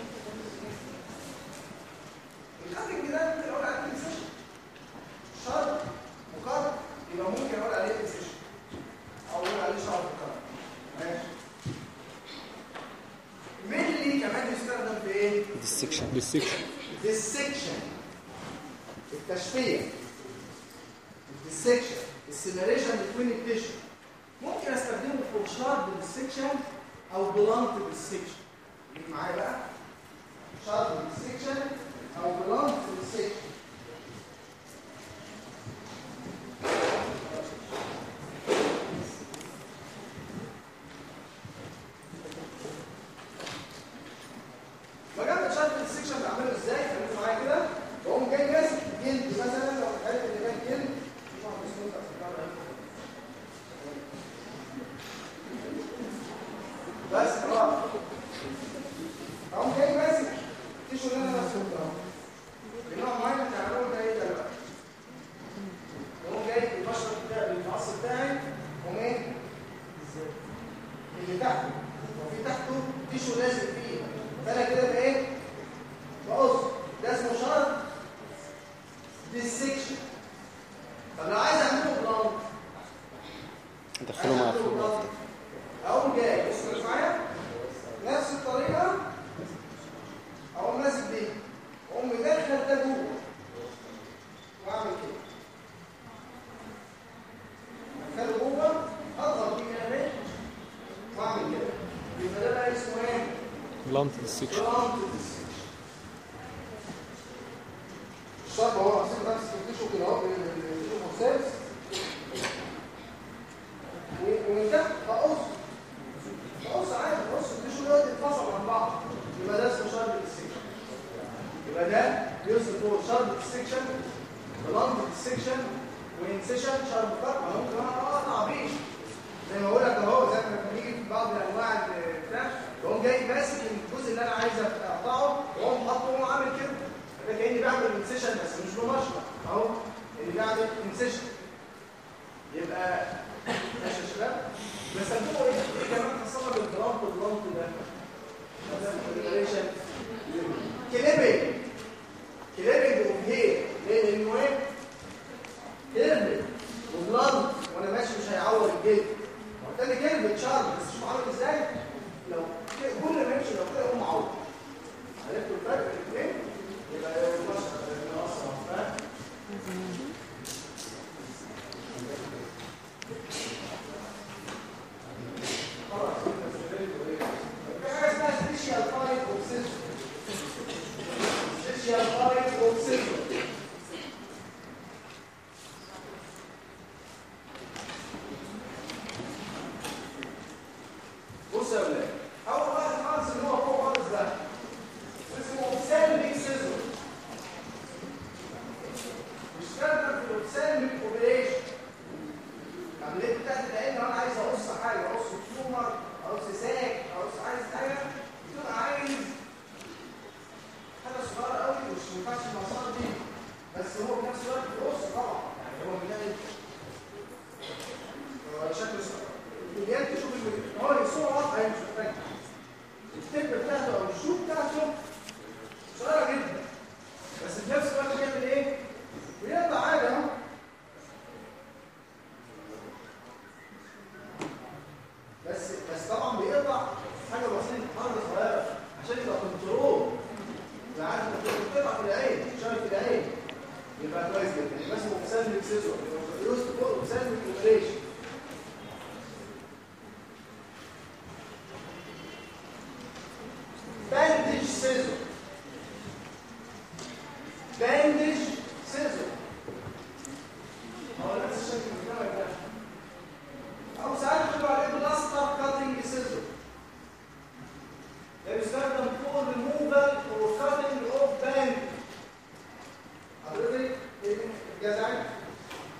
الكاتنج ده ممكن اقول عليه انسيشن. شارب وكات يبقى ممكن اقول عليه انسيشن او اقول عليه شارب وكات. ماشي. مينلي كمان يستخدم في ايه؟ ديسكشن ديسكشن ديسكشن. التشفيه. الديسكشن السيبريشن بين التيشو. ممكن استخدمه في شارب ديسكشن او بلانت ديسكشن. خليك معايا بقى. شارب ديسكشن او بلانت ديسكشن. مجال شارب ديسكشن بعمله ازاي؟ خليكم معايا كده. بقوم جاي ماسك جلد مثلا لو الحته اللي كان جلد بس خلاص. اقوم جاي ماسك التيشو اللي انا ماسكه اهو. النوع معين بتعمله ده ايه دلوقتي؟ اقوم جاي البشره بتاعي بالمقص بتاعي اقوم ايه؟ اللي تحته وفي تحته تيشو لازق فيه. فانا كده بايه؟ بقص. ده اسمه شارب ديسكشن. طب لو عايز اعمله بلانت ادخله مع الفيلم. اقوم جاي بص معايا نفس الطريقه. اقوم ماسك دي واقوم مدخل ده جوه واعمل كده. ادخله جوه اضغط بيه كده واعمل كده. يبقى ده بقى اسمه ايه؟ بلانت ديسكشن. بلانت ديسكشن. الشرب هو عشان نفس التيشو كده اهو التيشو مساس ومن تحت بقص بقص عادي. بقص التيشو ده يتفصل عن بعض. يبقى ده اسمه شارب ديسكشن. يبقى ده يوصف هو شارب ديسكشن بلانت ديسكشن وانسيشن شارب كات. ما ممكن انا اقطع بيه زي ما بقول لك اهو. زي ما بنيجي في بعض الانواع بتاع بقوم جاي ماسك الجزء اللي انا عايز اقطعه واقوم حاطه واقوم عامل كده. ده كاني بعمل انسيشن بس مش بمشرط اهو. اللي بعمل انسيشن يبقى ماشي يا شباب. بيسموه ايه؟ ايه كمان خاصه بالبلانت بلانت ده؟ كليبنج. كليبنج اوف هير. ليه؟ لانه ايه؟ كليبنج وبلانت وانا ماشي مش هيعور الجلد. وبالتالي كلمه شارب بس شوف عامل ازاي؟ لو كل ما يمشي لو كده يقوم معور. عرفتوا الفرق بين الاثنين؟ يبقى المشرط اللي اصلا فاهم؟ خلاص في حاجه اسمها سبيشال فايت اوبسيشن. سبيشال فايت اوبسيشن.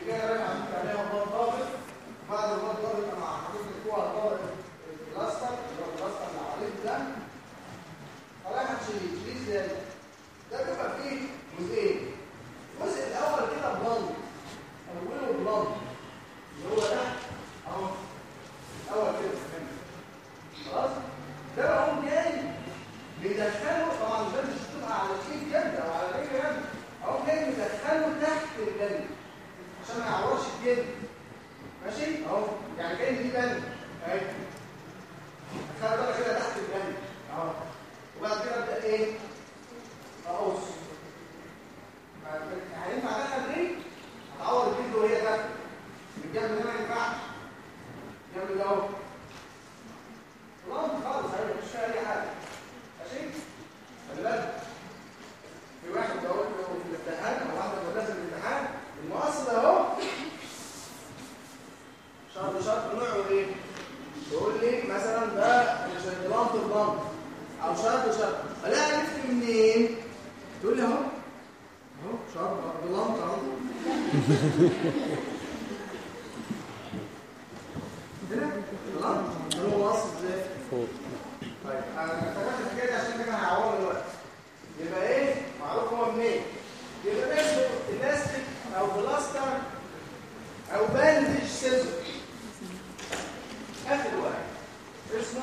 كده راجع عملت عليها بار ضابط. بعد البار ضابط انا حطيت الكوع على طبق البلاستر اللي هو البلاستر اللي عليه ده. طلع هتشيل تشيل ازاي؟ ده بيبقى فيه جزئين. الجزء الاول كده بلند، اوله بلند اللي هو ده اهو اول كده خلاص. ده بقى هو جاي بيدخله، طبعا ده مش بتبقى على الايد جامده او على الرجل جامده، اهو جاي بيدخله تحت الجلد عشان ما يعورش الجلد. ماشي اهو، يعني جاي دي بند اهي، دخله بقى كده تحت الجلد اهو، وبعد كده ابدا ايه؟ اقص. هينفع دخل دي هتعور الجلد وهي داخله. الجنب ده ما ينفعش، الجنب ده اهو خلاص خالص اهي مش فيها اي حاجه. ماشي؟ خلي في واحد بقول له في الامتحان او واحده مدرسه في الامتحان المقص ده اهو شرط شرط نوعه ايه؟ يقول لي مثلا ده بلانت بلانت او شرط شرط، الاقي عرفت منين؟ تقول لي اهو اهو شرط بلانت اهو هنا بلانت هو مقص ازاي؟ فوق. طيب انا افتكرت الحكايه دي عشان كده هعوضها دلوقتي. يبقى ايه؟ معروف هو منين؟ يبقى ده اسمه الاستيك او بلاستر او باندج سيزر. اخر واحد اسمه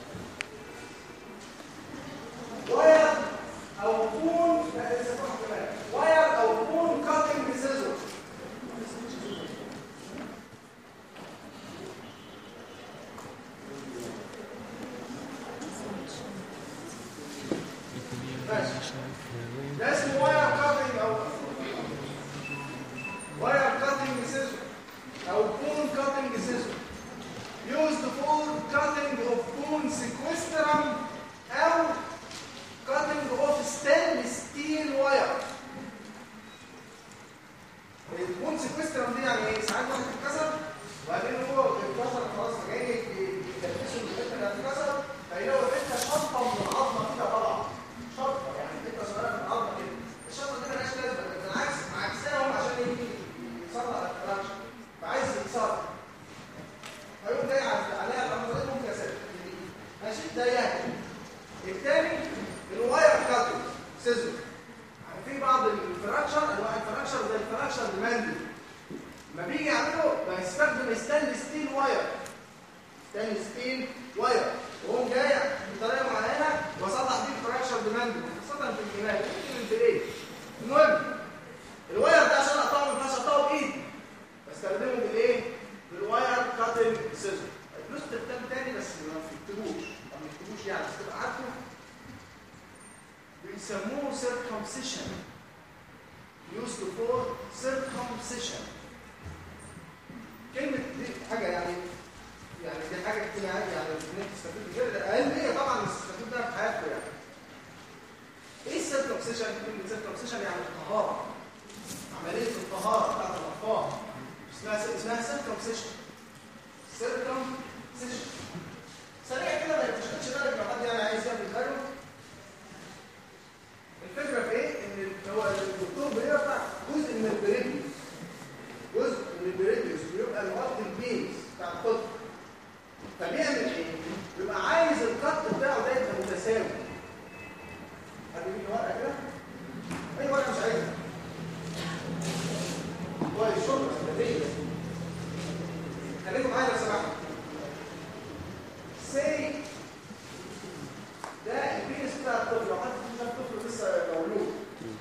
واير او بون، لا لسه واحد كمان، واير او بون كاتنج سيزر. ده اسمه واير كاتنج او واير كاتنج سيزر او بون كاتنج سيزر used for cutting of bone sequestrum او cutting of stainless steel wire. البون سيكوسترم دي يعني ايه؟ ساعات واحد اتكسر وبعدين هو اتكسر خلاص جاي يكتشف الحته اللي اتكسر فيلاقوا حته شطه من العظمه كده طالعه. شطه يعني حته صغيره من العظمه كده. الشطه دي مالهاش لازمه، بالعكس معكساهم عشان يجي يصلح الفراكشر فعايز يكسرها. فيقوم جاي عليها العمليه ممكن اسافر. ماشي؟ ده يعني. الثاني الواير كاتنج سيزر. في بعض الفراكشر انواع الفراكشر زي الفراكشر الماندي لما بيجي يعمله بيستخدم ستانلس ستيل واير. ستانلس ستيل واير وهو جاي بطريقه معينه واصلح بيه الفراكشر الماندي خاصه في الجناب ممكن البريد. المهم الواير ده عشان اقطعه ما ينفعش اقطعه بايدي، بستخدمه بالايه؟ بالواير كاتنج سيزر. له استخدام تاني بس ما تكتبوش ما تكتبوش يعني بس تبقى عارفه. بيسموه circumcision used for circumcision. كلمة دي حاجة يعني يعني دي حاجة اجتماعية يعني الناس تستفيد غير علمية طبعا بس تستفيد بيها في حياتكم يعني. ايه السيركمسيشن؟ كلمة سيركمسيشن يعني الطهارة، عملية الطهارة بتاعت الأطفال اسمها اسمها سيركمسيشن. سيركمسيشن سريع كده ما يتشغلش بالك لو حد يعني عايز يعمل باله. الفكرة في ايه؟ ان هو الدكتور بيقطع جزء من البريديوس، جزء من البريديوس بيبقى مغطي البينز بتاع الطفل. فبيعمل ايه؟ بيبقى عايز الخط بتاعه ده يبقى متساوي. حد يجيب ورقة كده؟ اي ورقة مش عايزها. كويس شكرا بديهي. خليكم معايا لو سمحتوا. سي ده البينس بتاع الطفل، لو حد شاف طفل لسه مولود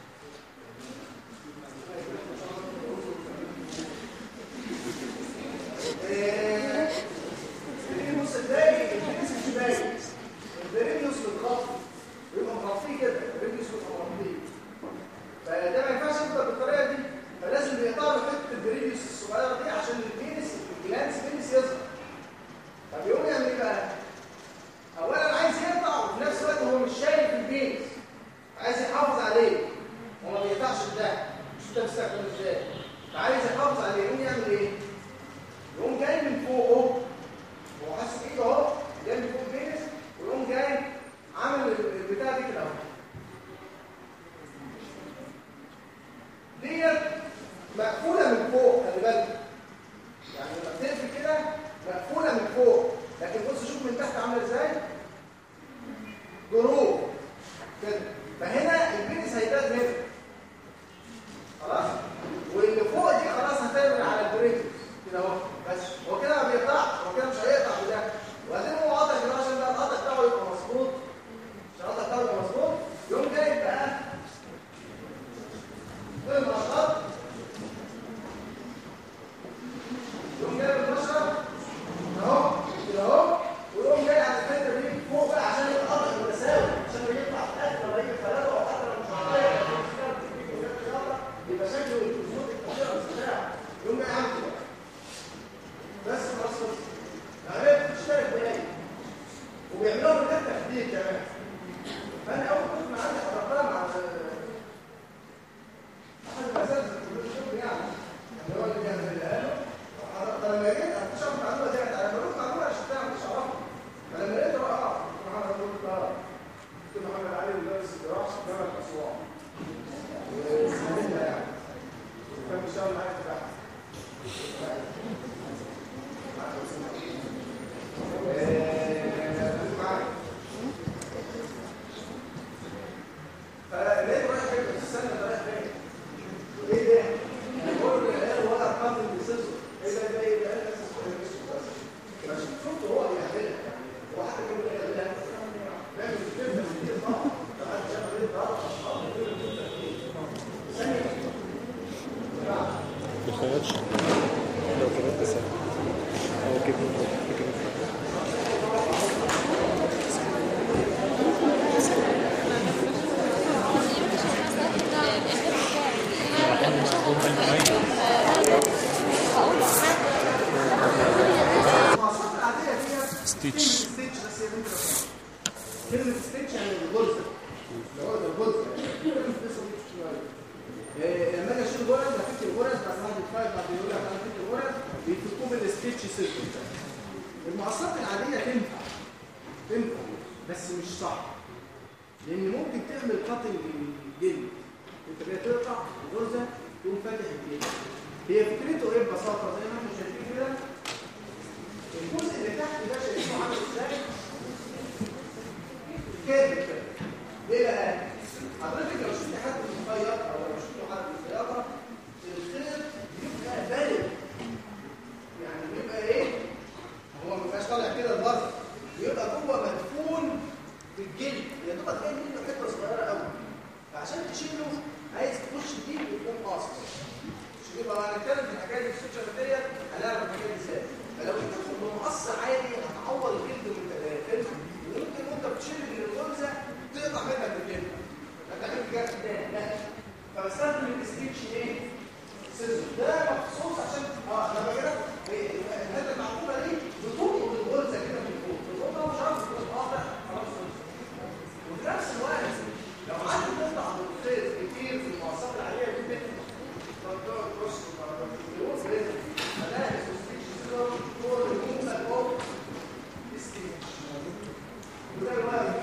البينس الباقي البينس مش باين، البينس متغطي ويبقى مغطيه كده، البينس بيبقى مغطيه. فده ما ينفعش يفضل بالطريقه دي، فلازم يقطعوا حته البينس الصغيره دي عشان البينس الجلانس بينس يظهر. يعملها له. فلما جيت اكتشفت المعلومه دي انا بقول معلومه شفتها مش عارفها. فلما لقيت اه انا قلت اه كنت محمد علي مدرس الجراحه في جامعه اسوان. وسالنا يعني كان بيشتغل معايا في البحث. فليه رايح كده في السنه رايح فين؟ ايه ده؟ انا بقول له ولا ارقام السيسو ايه ده ده ايه ده؟ مش شفت هو بيعملها هو حتى كان بيعملها بيعمل كده كتير طبعا طبعا شغال ده ما خيرش لو كمان تسال او كده كده ستيتش كلمة ستيتش يعني الغرزة الغرزة لما اجي اشيل غرز بفك الغرز بعد ما بيتفايد بعد يقول لك انا فك الغرز بيفكوه بالستيتش سيستم. المقصات العادية تنفع تنفع بس مش صح لان ممكن تعمل قتل للجلد. انت كده تقطع الغرزة تقوم فاتح الجلد. هي فكرته ايه ببساطة زي ما انتم شايفين كده الجزء اللي تحت ده شايفينه عامل ازاي؟ كده كده. ليه بقى؟ حضرتك لو شفت حد مخيط او لو شفت حد في الخياطه الخيط بيبقى بارد. يعني بيبقى ايه؟ هو ما بيبقاش طالع كده لبره، بيبقى جوه مدفون في الجلد، يا دوبك جاي منه حته صغيره قوي. فعشان تشيله عايز تخش فيه وتقوم قاصص. مش يبقى هنتكلم في الحكايه دي في السوشيال ميديا هنعرف الحكايه دي ازاي. فلو انت بمقص عالي هتعور الجلد والفلفل وممكن وانت بتشيل من الغرزه تقطع منك الجلد. انت عملت جرح تاني لا. فبستخدم الستيتش ايه؟ سيزر. ده مخصوص عشان اه لما كده الحته المعقوله دي بتوقف الغرزه كده من فوق. الغرزه مش عارف تتقاطع خلاص. وفي نفس الوقت لو قعدت تقطع بالخيط كتير في المقصات العاديه دي بتقطع. تقطع ترش فده الستيتش سيزر هو المومنت اوف ستيتش. وده الوقت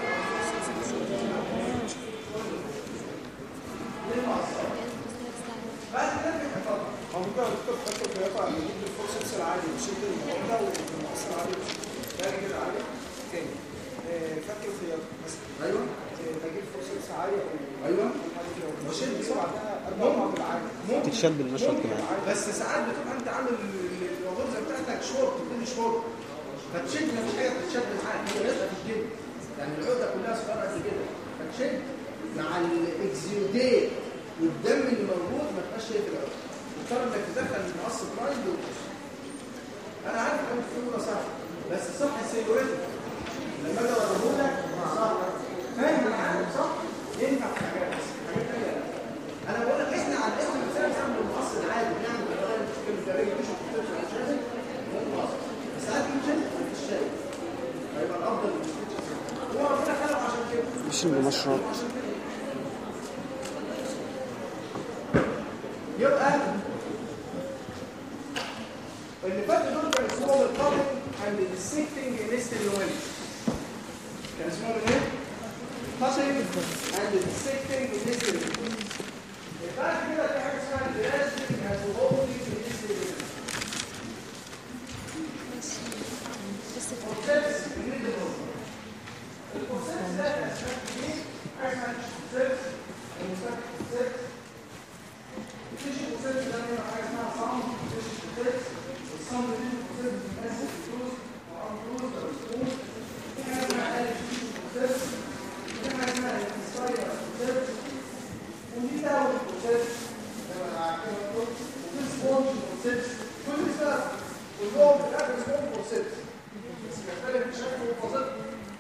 بعد كده بيحفظها. هو ممكن دكتور فاكر الخياطه ان يجيب الفورسبس العادي ويشد المقطع والمقص العادي ده كده عادي تاني. فاكر الخياطه مثلا ايوه بجيب الفورسبس عادي ايوه وشد بعدها اربع بالعادي ممكن تتشال بالمشرط كمان. بس ساعات بتبقى انت عامل الغرزه بتاعتك شورت بتدي شورت فتشد مفيش حاجه بتتشد معاك هي لازقه في الجلد. يعني العقده كلها صغيره قد كده فتشد مع الاكزيوديت والدم اللي موجود ما تبقاش شايف العقده. تضطر انك تدخل المقص بلايند وتقص. انا عارف ان الفورمولا صح بس صح السيلوريتك لما اجي اوريه لك صح فاهم انا عارف صح ينفع في حاجات بس حاجات ثانيه لا. انا بقول لك احنا على اسم مثال بنعمل المقص العادي بنعمل الغرائب في الجريمه مش بتطلع مش لازم مقص بس ساعات بنشد مش شايف هيبقى الافضل هو ربنا خلقه عشان كده مش بمشرط. يبقى اللي فات دول كان اسمهم الكابل اند السيكتنج انستيلوين. كان اسمهم ايه؟ كابل اند السيكتنج انستيلوين. بعد كده في حاجه اسمها البلاستيك اند هولدنج انستيلوين. الكورسيبس بنريد الرصد. الكورسيبس ده اسمها ايه؟ حاجه اسمها الكورسيبس المستقبل الكورسيبس. الفيش الكورسيبس ده منه حاجه اسمها صم الفيش الكورسيبس. الصم دي الكورسيبس بتمثل فلوس وعم فلوس وفلوس. في حاجه اسمها الف فيش الكورسيبس. في حاجه اسمها الانسباير الكورسيبس. ودي تاول الكورسيبس زي ما انا عارفين وفي سبونج الكورسيبس. كل ده كلهم في الاخر اسمهم كورسيبس بس بيختلف في شكله ووظيفته.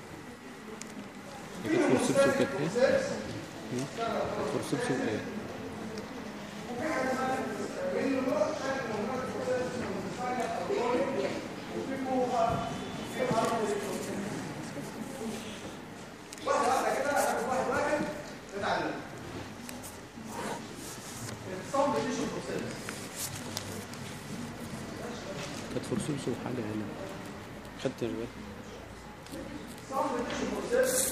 الفورسبس كانت ايه؟ الفورسبس ايه؟ وفي حاجه اسمها بين النوع شكل مهمات الكورسيبس والانسباير الكورسيبس. وفي فوقها في حرف واحده واحده كده هناخد واحد واحد نتعلم. الصم بتيجي الكورسيبس كانت فرصوص وحاجة هنا خدت الرواية. صعب تيشو فورسيبس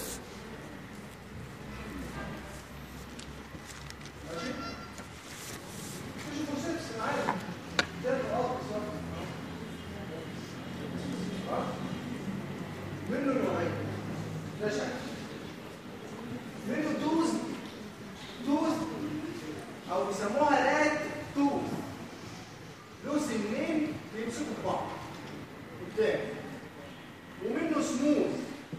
ماشي؟ تيشو فورسيبس معايا ده الأرض صح؟ منه نوعين ده شكل منه توز توز أو بيسموها رات توز له سنين بيمسكوا في بعض قدام ومنه سموث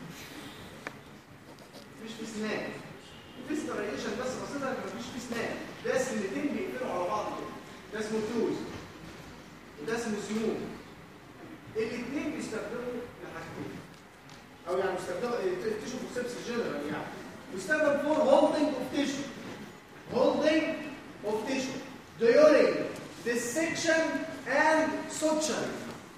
مفيش فيه سنان وفي ستريليشن بس بسيطه لكن مفيش فيه سنان ده سنتين بيقفلوا على بعض كده ده اسمه توز وده اسمه سموث الاثنين بيستخدموا لحاجتين او يعني بيستخدموا تيشو فورسيبس جنرال يعني بيستخدم فور هولدنج اوف تيشو هولدنج اوف تيشو during dissection and suturing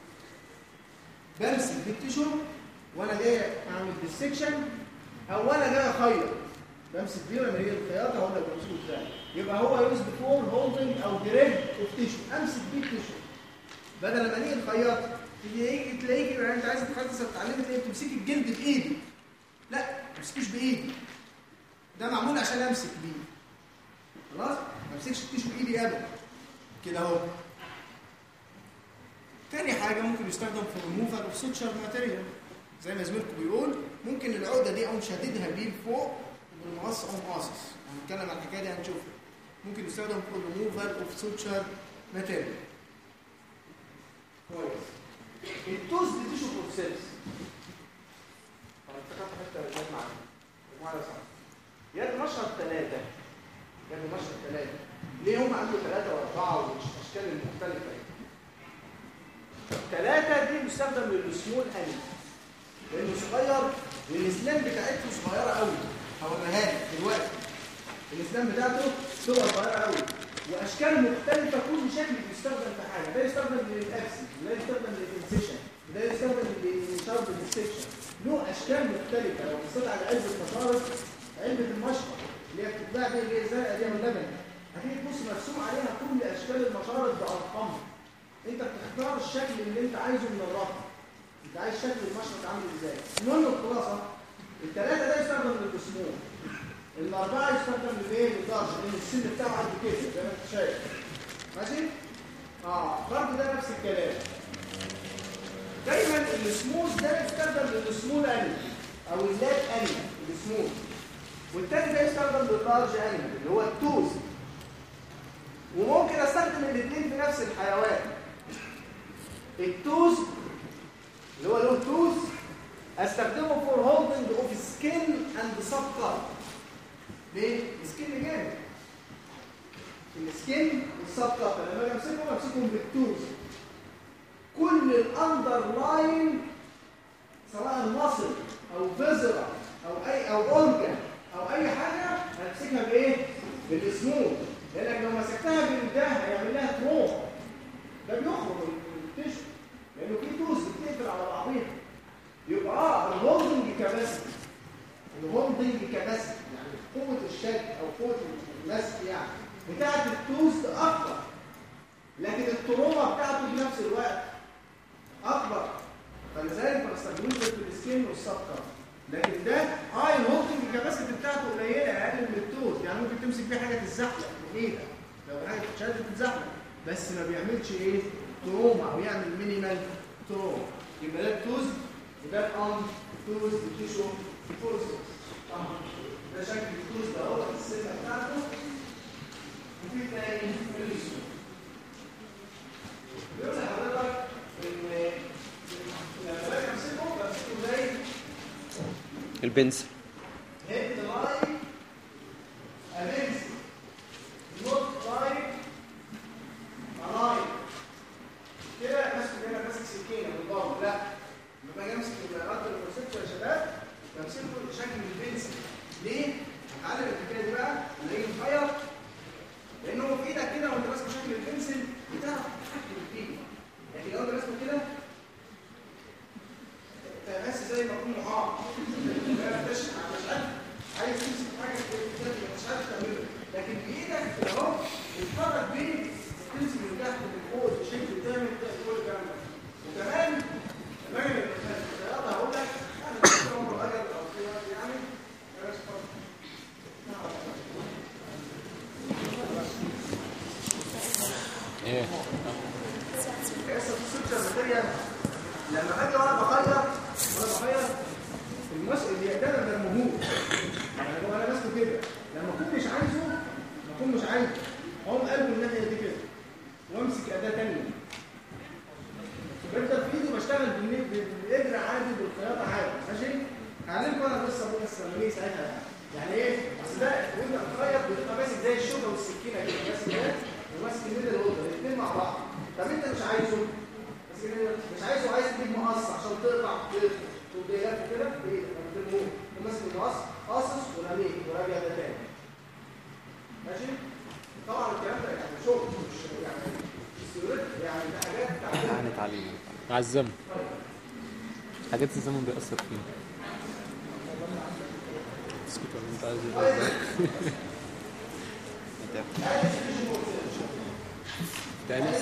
بمسك بالتيشو وانا جاي اعمل ديسكشن او وانا جاي اخيط بمسك بيه لما يجي الخياطه هقول لك بمسكه ازاي يبقى هو يوز بفور هولدنج او جريد اوف تيشو امسك بيه التيشو بدل ما نيجي الخياط تيجي تلاقيك يعني انت عايز تخيط تتعلمي تلاقي بتمسكي الجلد بايدي لا ما تمسكيش بايدي ده معمول عشان امسك بيه خلاص ما امسكش التيشو بايدي ابدا كده اهو تاني حاجة ممكن يستخدم في ريموفال اوف سوتشر ماتيريال زي ما زميلكم بيقول ممكن العقدة دي أقوم شددها بيه لفوق بالمقص أو مقاصص هنتكلم عن الحكاية دي هنشوفها ممكن يستخدم في ريموفال اوف سوتشر ماتيريال كويس التوز دي تيشو فورسيبس طب افتكرت حتة رجال معانا معانا صح يد مشهد ثلاثة يد مشهد ثلاثة ليه هم عنده ثلاثة وأربعة والأشكال المختلفة ثلاثة دي مستخدم للسمول أني لأنه صغير والإسلام بتاعته صغيرة قوي هوريها لك دلوقتي الإسلام بتاعته صغيرة صغيرة قوي وأشكال مختلفة كل شكل بيستخدم في حاجة ده يستخدم للأكسي وده يستخدم للإنسيشن وده يستخدم للشرب الإنسيشن له أشكال مختلفة لو بصيت على علبة مشارب علبة المشرب اللي هي بتتباع دي اللي هي الزرقاء دي من اللبن هتيجي تبص مرسوم عليها كل أشكال المشارب بأرقامها انت بتختار الشكل اللي انت عايزه من الرقم انت عايز شكل المشرط عامل ازاي المهم الخلاصه الثلاثه ده يستخدم للسمول الاربعه يستخدم للايه للدرجه لان السن بتاعه قد كده زي ما انت شايف ماشي اه برضه ده نفس الكلام دايما السمول ده يستخدم للسمول اني او اللات اني السمول والتاني ده يستخدم للدرج اني اللي هو التوز وممكن استخدم الاثنين في نفس الحيوان التوز اللي هو له توز استخدمه فور هولدنج اوف سكين اند سب كار ليه؟ السكين جامد السكين والسب كار لما اجي امسكهم امسكهم بالتوز كل الاندر لاين سواء مصل او فيزرا او اي او اورجن او اي حاجه هنمسكها بايه؟ بالسمول لانك لو مسكتها بالده هيعمل لها تروما ده بيخرج التشو لانه في توز بتقفل على بعضيها يبقى اه الهولدنج كباسيتي الهولدنج كباسيتي يعني قوه الشد او قوه المسك يعني بتاعه التوز اكبر لكن التروما بتاعته في نفس الوقت اكبر فلذلك ما بستخدموش في السكين والسكر لكن ده اه الهولدنج كباسيتي بتاعته قليله اقل من التوز يعني ممكن تمسك بيه حاجه تتزحلق من ايدك لو حاجه تتشد تتزحلق بس ما بيعملش ايه تروما او يعمل مينيمال تروما يبقى ده التوز وده الان توز تيشو فورسز اه ده شكل التوز ده هو السنه بتاعته وفي تاني الريسو بيقول لحضرتك ان لما باجي امسكه بمسكه زي البنسل هيد لاين ابنسل نوت لاين الاين كده ماسك هنا ماسك سكينه بالضرب لا لما باجي امسك الرد البروسيبتور يا شباب بمسكه شكل البنسل ليه؟ هتعلم الحكايه دي بقى لما يجي نخيط لانه في ايدك كده وانت ماسك شكل البنسل بتعرف تتحكم فيه لكن لو انت ماسكه كده بس زي ما اكون محاط ما تفتش الارتفيشال ماتيريال لما باجي وانا بخير وانا بخير المس اللي ده انا مرموهوش يعني لو انا ماسكه كده لما اكون مش عايزه لما اكون مش عايزه اقوم قلبه الناحيه دي كده وامسك اداه ثانيه بفضل في ايدي بشتغل بالابره عادي بالخياطه عادي ماشي هعلمكم انا قصه ابويا السلمانيه ساعتها يعني ايه بس ده وانت بتخيط بتبقى ماسك زي الشوكه والسكينه كده ماسك ده وماسك الميدل هولدر الاثنين مع بعض طب انت مش عايزه بس مش عايزه عايز تجيب مقص عشان تقطع تقوم جاي لف كده بايدك بترموه وماسك المقص قاصص ورميه وراجع ده تاني ماشي طبعا الكلام ده يعني شغل مش يعني يعني ده حاجات هنتعلم على الزمن حاجات الزمن بيأثر فيها اسكت ولا انت عايز ايه تاني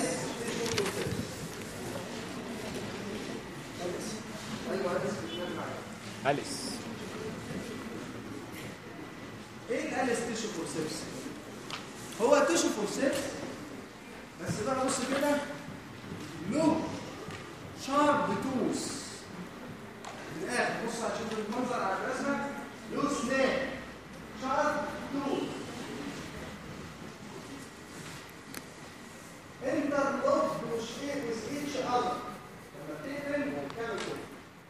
أليس ايه الاليس تيشو فورسيبس هو تيشو فورسيبس بس بقى بص كده له شارب توس من الاخر بص هتشوف المنظر على الرسمه له سناب شارب توس انترلوك وشيء with each other لما تقفل وتعمل كده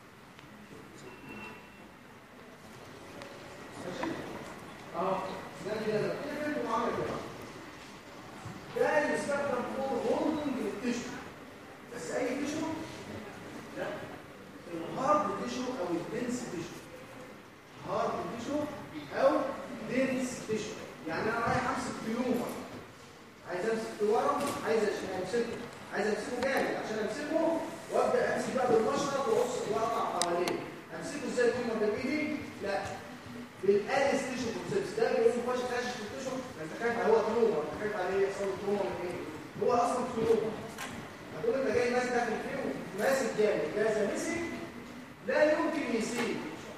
ماشي اه ده كده لما تقفل وعمل كده ده يستخدم فور هولدنج للتيشو بس اي تيشو لا الهارد تيشو او الدنس تيشو هارد تيشو او دنس تيشو يعني انا رايح امسك تيومر عايز امسك ورم عايز امسكه عايز امسكه جامد عشان امسكه وابدا امسك بقى بالمشرط واقص واقطع حواليه امسكه ازاي التيومر ده بايدي لا بالاليس تيشو كونسبت ده بيقول لي خش تاشش في التيشو انت خايف هو تروما انت خايف عليه يحصل تروما من ايه هو اصلا تروما هتقول انت جاي ماسك داخل فيه ماسك جامد جاهز مسك لا يمكن يسيب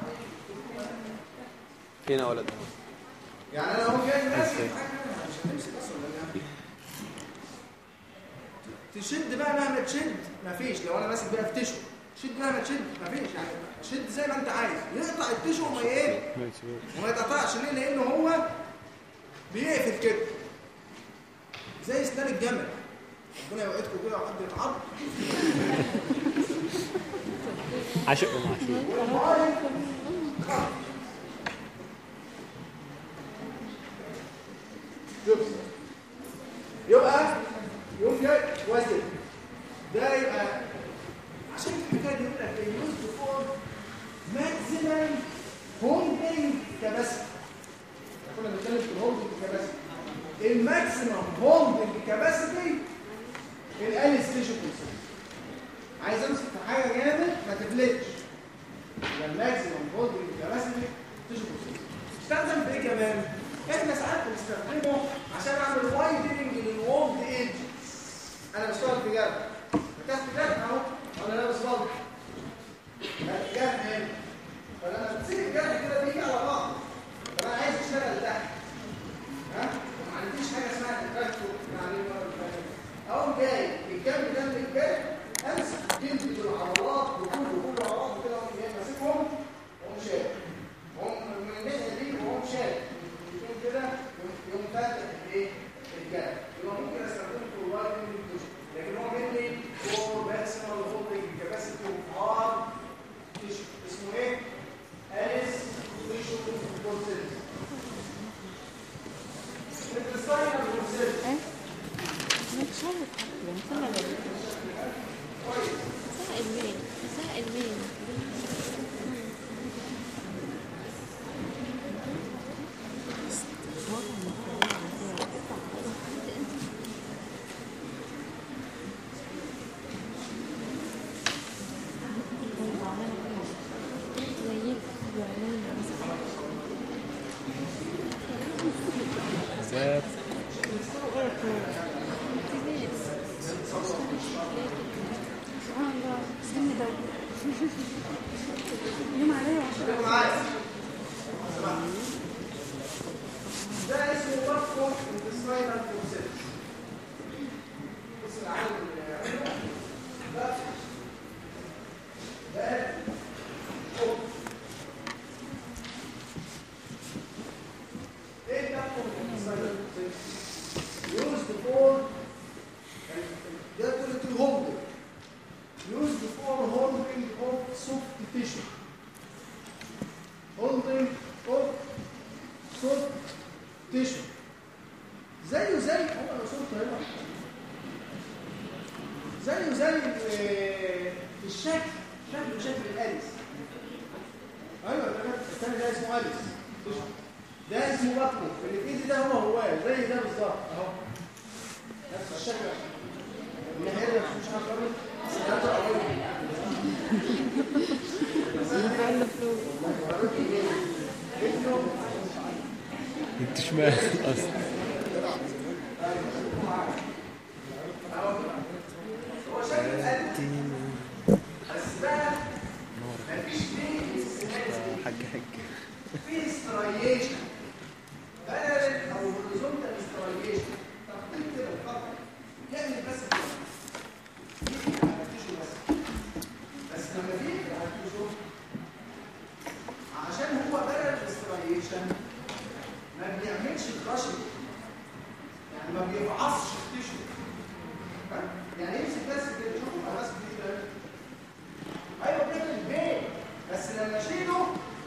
هنا ولد يعني انا هو جاي ماسك مش هتمسك اصلا تشد بقى مهما تشد مفيش لو انا ماسك بقى في تيشو شد مهما تشد مفيش يعني شد زي ما انت عايز يقطع التيشو وما ايه وما يتقطعش ليه لانه هو بيقفل كده زي اسنان الجمل ربنا يوعدكم كده وحد يتعض عاشق ومعشوق يبقى يوم جاي وزن ده يبقى عشان الحكايه دي يقول لك يوز فور ماكسيمم هولدنج كاباسيتي كنا بنتكلم في الهولدنج كاباسيتي الماكسيمم هولدنج كاباسيتي الاليس تيشو كونسبت عايز امسك في حاجه جامد ما تفلتش يبقى الماكسيمم هولدنج كاباسيتي تيشو كونسبت استخدم في ايه كمان احنا ساعات بنستخدمه عشان اعمل وايدنج للوولد ايدج انا بشتغل في جرح فتحت جرح اهو وانا لابس بلط جرح هنا فلما بتسيب الجرح كده بيجي على بعض طب انا عايز اشتغل تحت ها ما عنديش حاجه اسمها التراكتور يعني اقوم جاي الجنب ده من الجرح امسك جلد العضلات وكله كله على بعض كده اقوم جاي ماسكهم واقوم شايل واقوم من الناحيه دي واقوم شايل كده يوم فاتح الايه الجرح يبقى ممكن استخدمه في الوايدنج لكن هو مني فور ماكسيمال هولدنج كاباسيتي اوف هارد تيشو اسمه ايه؟ اليس تيشو كونسبت الستاينر كونسبت ايه؟ مش عارف سنة بدي ساعة المين ساعة المين ذات سبحان الله سن ده يوم عليا خليكم معايا ده اسمه وقفه السباينال كونسبت بص العالم اللي هيعمله ده زيه زي الشكل شكله شكل الاليس. ايوه الثاني ده اسمه اليس، ده اسمه بطنه اللي في ايدي ده هو هو زي ده بالظبط اهو نفس الشكل. الناحيه دي مش هقرر بس ده قريب انت شمال اصلا. هو شكل الاليس بس بقى مفيش فيه حاج حاج في استرايشن بارل او هوريزونتال استرايشن تخطيط كده الخط يعمل بس كده يجي على التيشو بس بس لما بيجي على التيشو عشان هو بارل استرايشن ما بيعملش كراشنج يعني ما بيفعصش التيشو يعني يمسك بس كده شوفوا بس كده ايوه بيعمل بين بس لما اشيله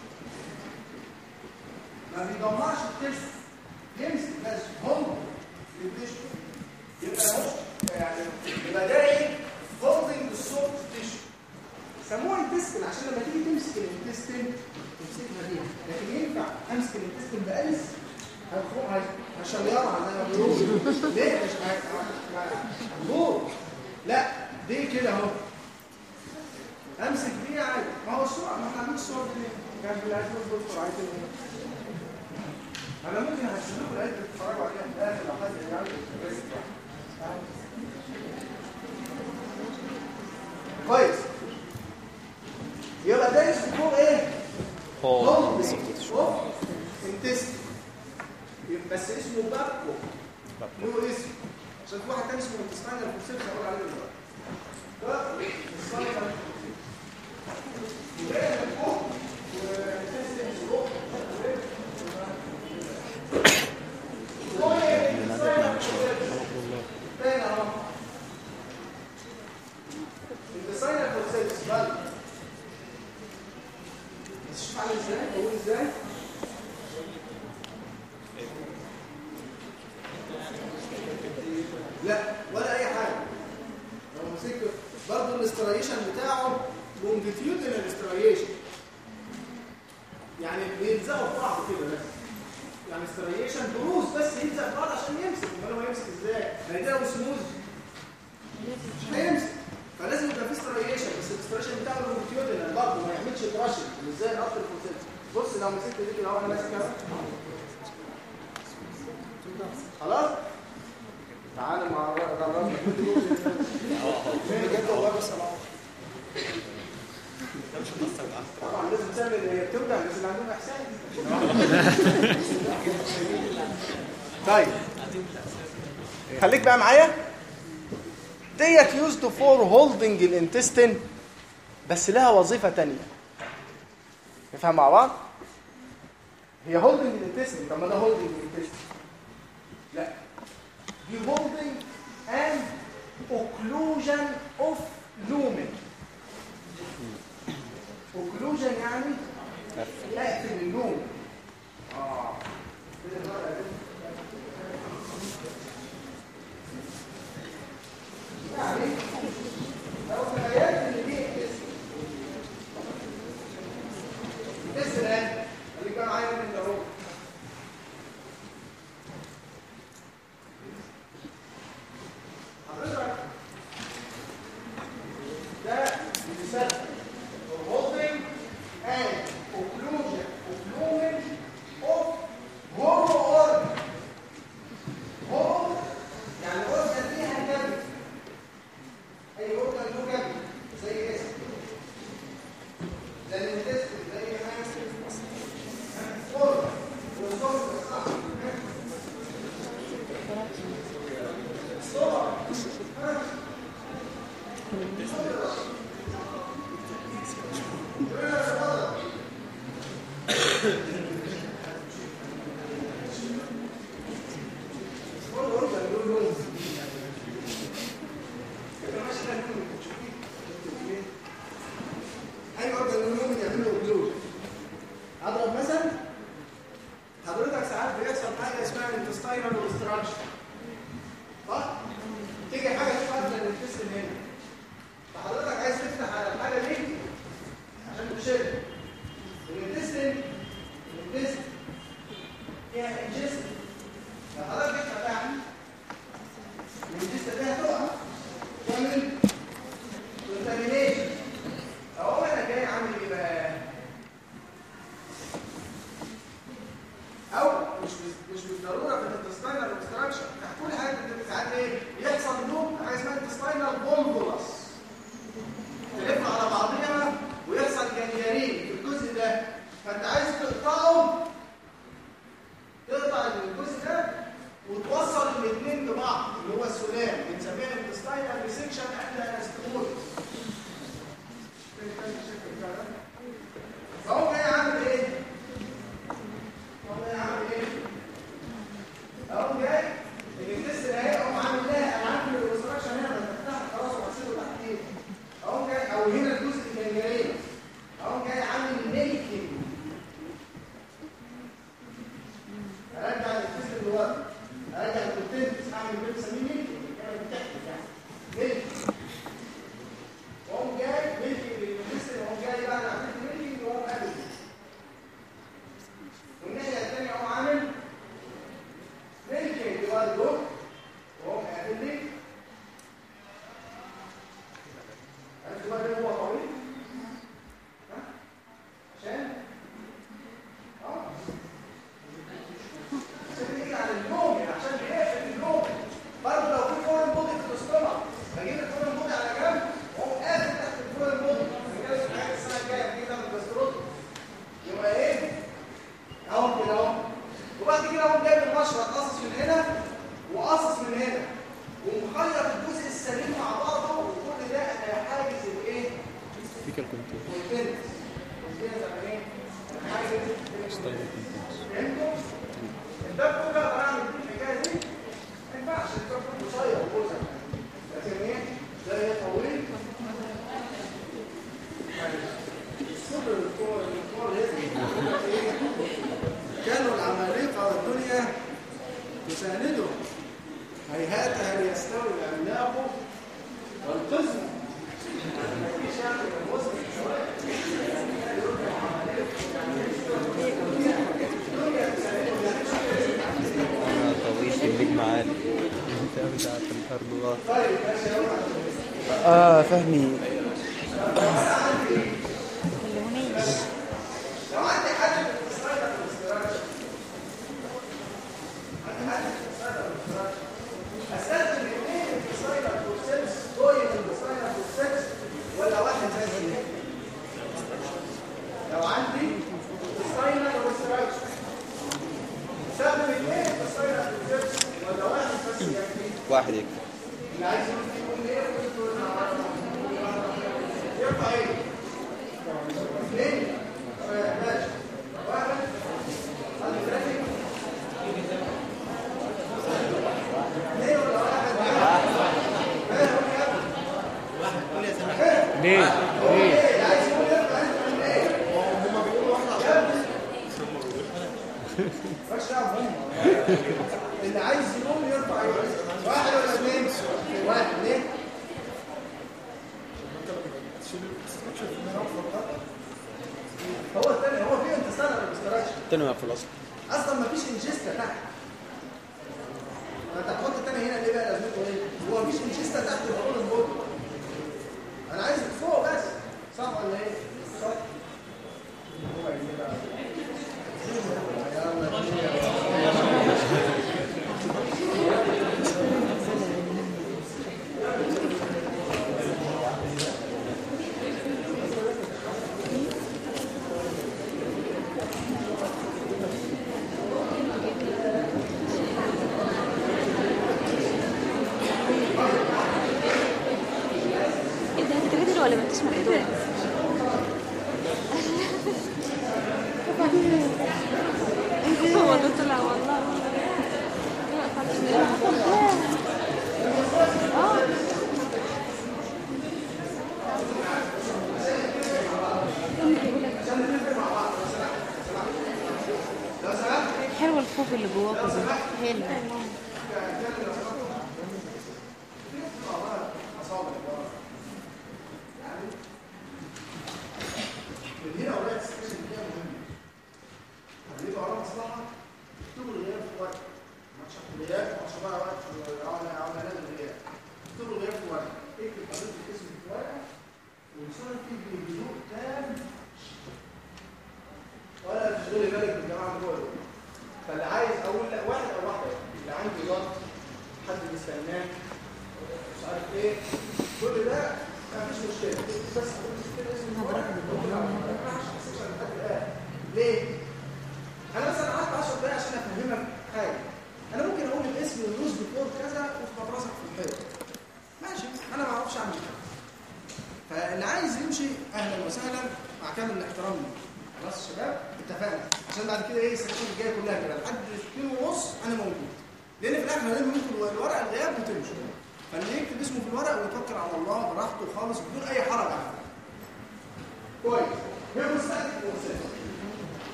ما بيدمرش التيشو يمسك بس هم التيشو يبقى مش يعني يبقى ده ايه هولدنج السوفت تيشو سموه انتستين عشان لما تيجي تمسك الانتستين تمسكها بيها لكن ينفع امسك الانتستين بألس هتخرج هشيرها زي ما بيقولوا ليه مش هتغور لا دي كده اهو امسك بيها عادي ما هو الصور ما احنا عاملين الصور دي كان في الاخر دكتور عايز ايه انا ممكن هسيب لكم العيد تتفرجوا عليها في الاخر لو حد يعمل الريسك كويس يبقى ده اسمه ايه هو انتست بس اسمه بابكو له اسم عشان في واحد تاني اسمه انتستاينال فورسيبس هقول عليه دلوقتي بابكو انتستاينال يبقى من فوق والانتستين فوق الديزاينر كونسيبتس بقى شوف على ازاي اقول ازاي لا ولا اي حاجه لو مسكت برضه الاسترايشن بتاعه لونجيتيودنال استرايشن يعني بيلزقوا في بعض كده بس يعني استرايشن دروس بس يلزق في بعض عشان يمسك امال هو يمسك ازاي هيلاقوا سموز مش هيمسك فلازم يبقى في استرايشن بس الاسترايشن بتاعه لونجيتيودنال برضه ما يعملش كراشنج ازاي القطر الفوسيل بص لو مسكت دي كده اهو انا ماسكها خلاص تعالوا مع الرابط بجد والله بس طبعا لازم تعمل هي بتوجع بس اللي عندهم احساس طيب خليك بقى معايا ديت يوزد فور هولدنج الانتستين بس لها وظيفه ثانيه نفهم مع بعض هي هولدنج الانتستين طب ما ده هولدنج الانتستين لا دي holding and occlusion of lumen. occlusion يعني تقفل اللوم. اه يعني لو تخيلت ان دي التست ده اللي كان عايز من ده هو ده مثال holding and occlusion of lumen of horror organ. horror يعني organ فيها كبد. اي organ له كبد زي اسم زي الانتستين زي حاجه organ والصوت صح اضرب مثلا حضرتك ساعات بيحصل حاجه اسمها intestinal obstruction صح؟ تيجي حاجه تقفل الانتستين هنا والتنس والتنس يعني ايه؟ حاجه كده فهمتوا؟ الباب كله عباره عن الحكايه دي ما ينفعش الباب كله قصير وقصير لكن ايه؟ ده ايه طويل الصبر الكور الكور لازم كانوا العمالقه والدنيا تسانده هيهات هل يستوي العملاق والقزم مفيش يعني المسلم طويل النجم عالي انت بتاعت الارض. طيب ماشي يا ولد. اه فهمي. لو عندي حد في السلايد في الاستراكشر عندي حد في السلايد في الاستراكشر استخدم الاثنين في السلايد بروسيس كويس في السلايد بروسيس ولا واحد بس؟ لو عندي السلايد والاستراكشر استخدم الاثنين في السلايد بروسيس ولا واحد بس يكفي؟ واحد يكفي. اللي عايز يقول ايه يرفع ايه؟ اثنين ماشي واحد اثنين ولا واحد ليه؟ ليه؟ عايز يقول يرفع انت ايه؟ هم بيقولوا واحد عشان مش دعوه هم اللي عايز يقول يرفع ايه؟ واحد ولا اثنين؟ واحد ليه؟ هو الثاني هو فيه انتصار للاستراكشر التاني في الاصل اصلا مفيش انجستا تحت انت هتحط الثاني هنا ليه بقى لازمته ايه هو مفيش انجستا تحت البطول البطل انا عايز فوق بس صح ولا ايه صح هو اللي بقى ولا ما تسمع كده هو ده طلع والله حلوه الخوف اللي جواكوا ده حلو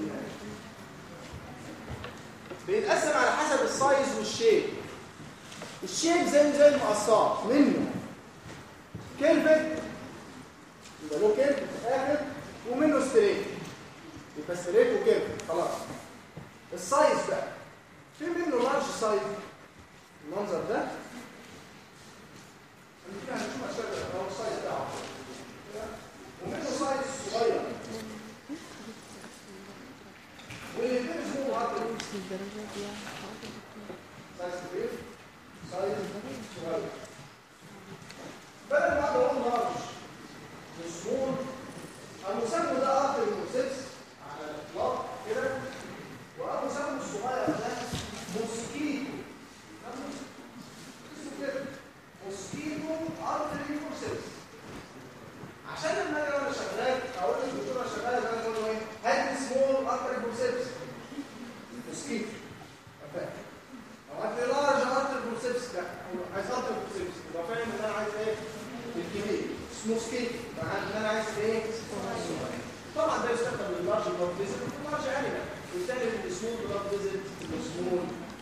بيتقسم على حسب السايز والشيب الشيب زي زي المقصات منه كيرفت يبقى له كيرف في الاخر ومنه ستريت يبقى ستريت وكيرفت خلاص. السايز بقى في منه لارج سايز المنظر ده هنشوف اشكال اهو السايز بتاعه ومنه سايز صغير واللي اسمه عرض سايز كبير سايز صغير. بدل ما اقول لارج وسمول المسمى ده ارض الموسيس على الاطلاق كده وابو سمو الصغير ده موسكيتو اسمه كده موسكيتو ارض الموسيس. عشان لما اجي وانا شغال اقول للدكتور انا شغال انا اقول له ايه هات سمول ارض الموسيس موسكيتو فاهم او هات لارج ارض الموسيس ده عايز ارض الموسيس يبقى فاهم ان انا عايز ايه الكبير موسكيتو معناه ان انا عايز ايه طبعا ده يستخدم لللارج بلاد فيزل واللارج انيمال والثاني السمول بلاد فيزل والسمول.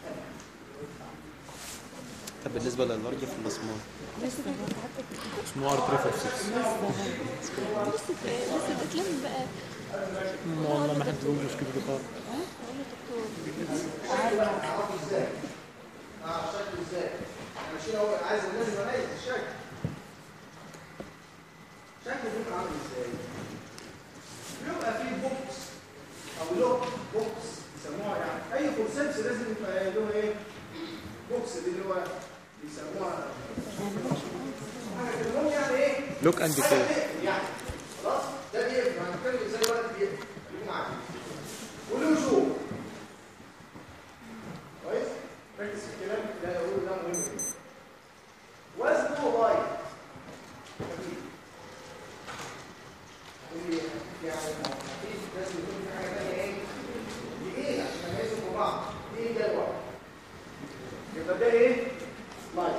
طب بالنسبه لللارج في المسمار اسمه ار تريفوسكس. لسه لسه بتلم بقى. والله ما حد بيقول مشكلة خالص. ها؟ اقول للدكتور. اعرفه ازاي؟ اه شكله ازاي؟ ماشي هو عايز الناس يميز الشكل. شكله بيبقى عامل ازاي؟ بيبقى فيه بوكس او لوك بوكس يسموها يعني اي فورسيبس لازم يبقى له ايه؟ بوكس دي اللي هو بيسموها حاجه المهم يعني ايه؟ لوك اند كير يعني خلاص ده بيقفل هنتكلم ازاي دلوقتي بيقفل خليكم معايا وله شو كويس؟ ركز في الكلام اللي انا بقوله ده مهم جدا. وزنه لايت خفيف يعني مفيش لازم يكون في حاجه ثانيه ايه؟ دي ايه عشان نميزهم في بعض دي ايه ده الوقت يبقى ده ايه؟ لايت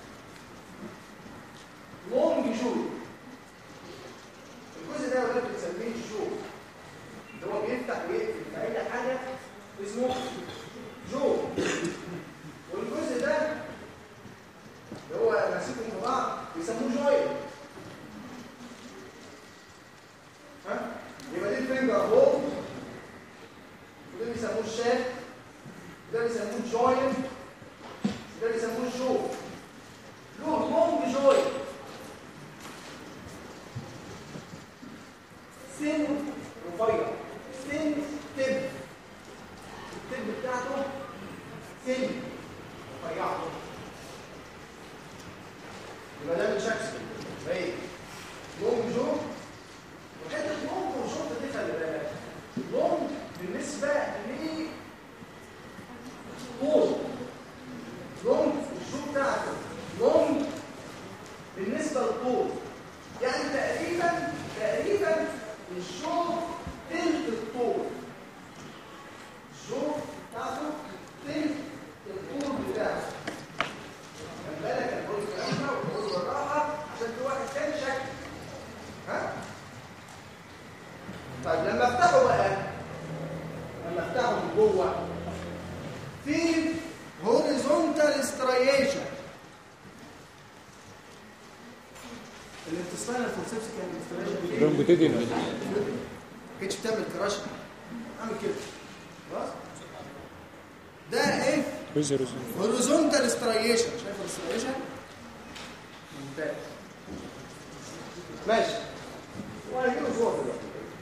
لونج شوت الجزء ده ولا بنسميه الشوت اللي هو بيفتح ويقفل في اي حاجه اسمه جو والجزء ده اللي هو ماسكهم في بعض بيسموه جوينت. ها يبقى دي الفينجر هول وده بيسموه الشاف وده بيسموه جوينت وده بيسموه الشو له لونج جوينت سن رفيع سن تب التب بتاعته سن رفيعه يبقى ده من شكل باين لونج جو وحته لونج وشورت دي خلي بالك لونج بالنسبه ل طول لونج الشو بتاعته لونج بالنسبه للطول يعني تقريبا تقريبا الشو تلت الطول الشو بتاعته تلت الطول بتاعه. خلي بالك انا بقول الكلام ده وبقول بالراحه عشان في واحد تاني شك ها. طيب لما افتحه بقى لما افتحه من جوه في هوريزونتال ستريشن الانتستينال فورسيبس كان ستريشن رمبتين ما كانتش بتعمل كراش اعمل كده خلاص ده ايه هوريزونتال ستريشن شايف الستريشن ممتاز ماشي وهنجيب صور دلوقتي.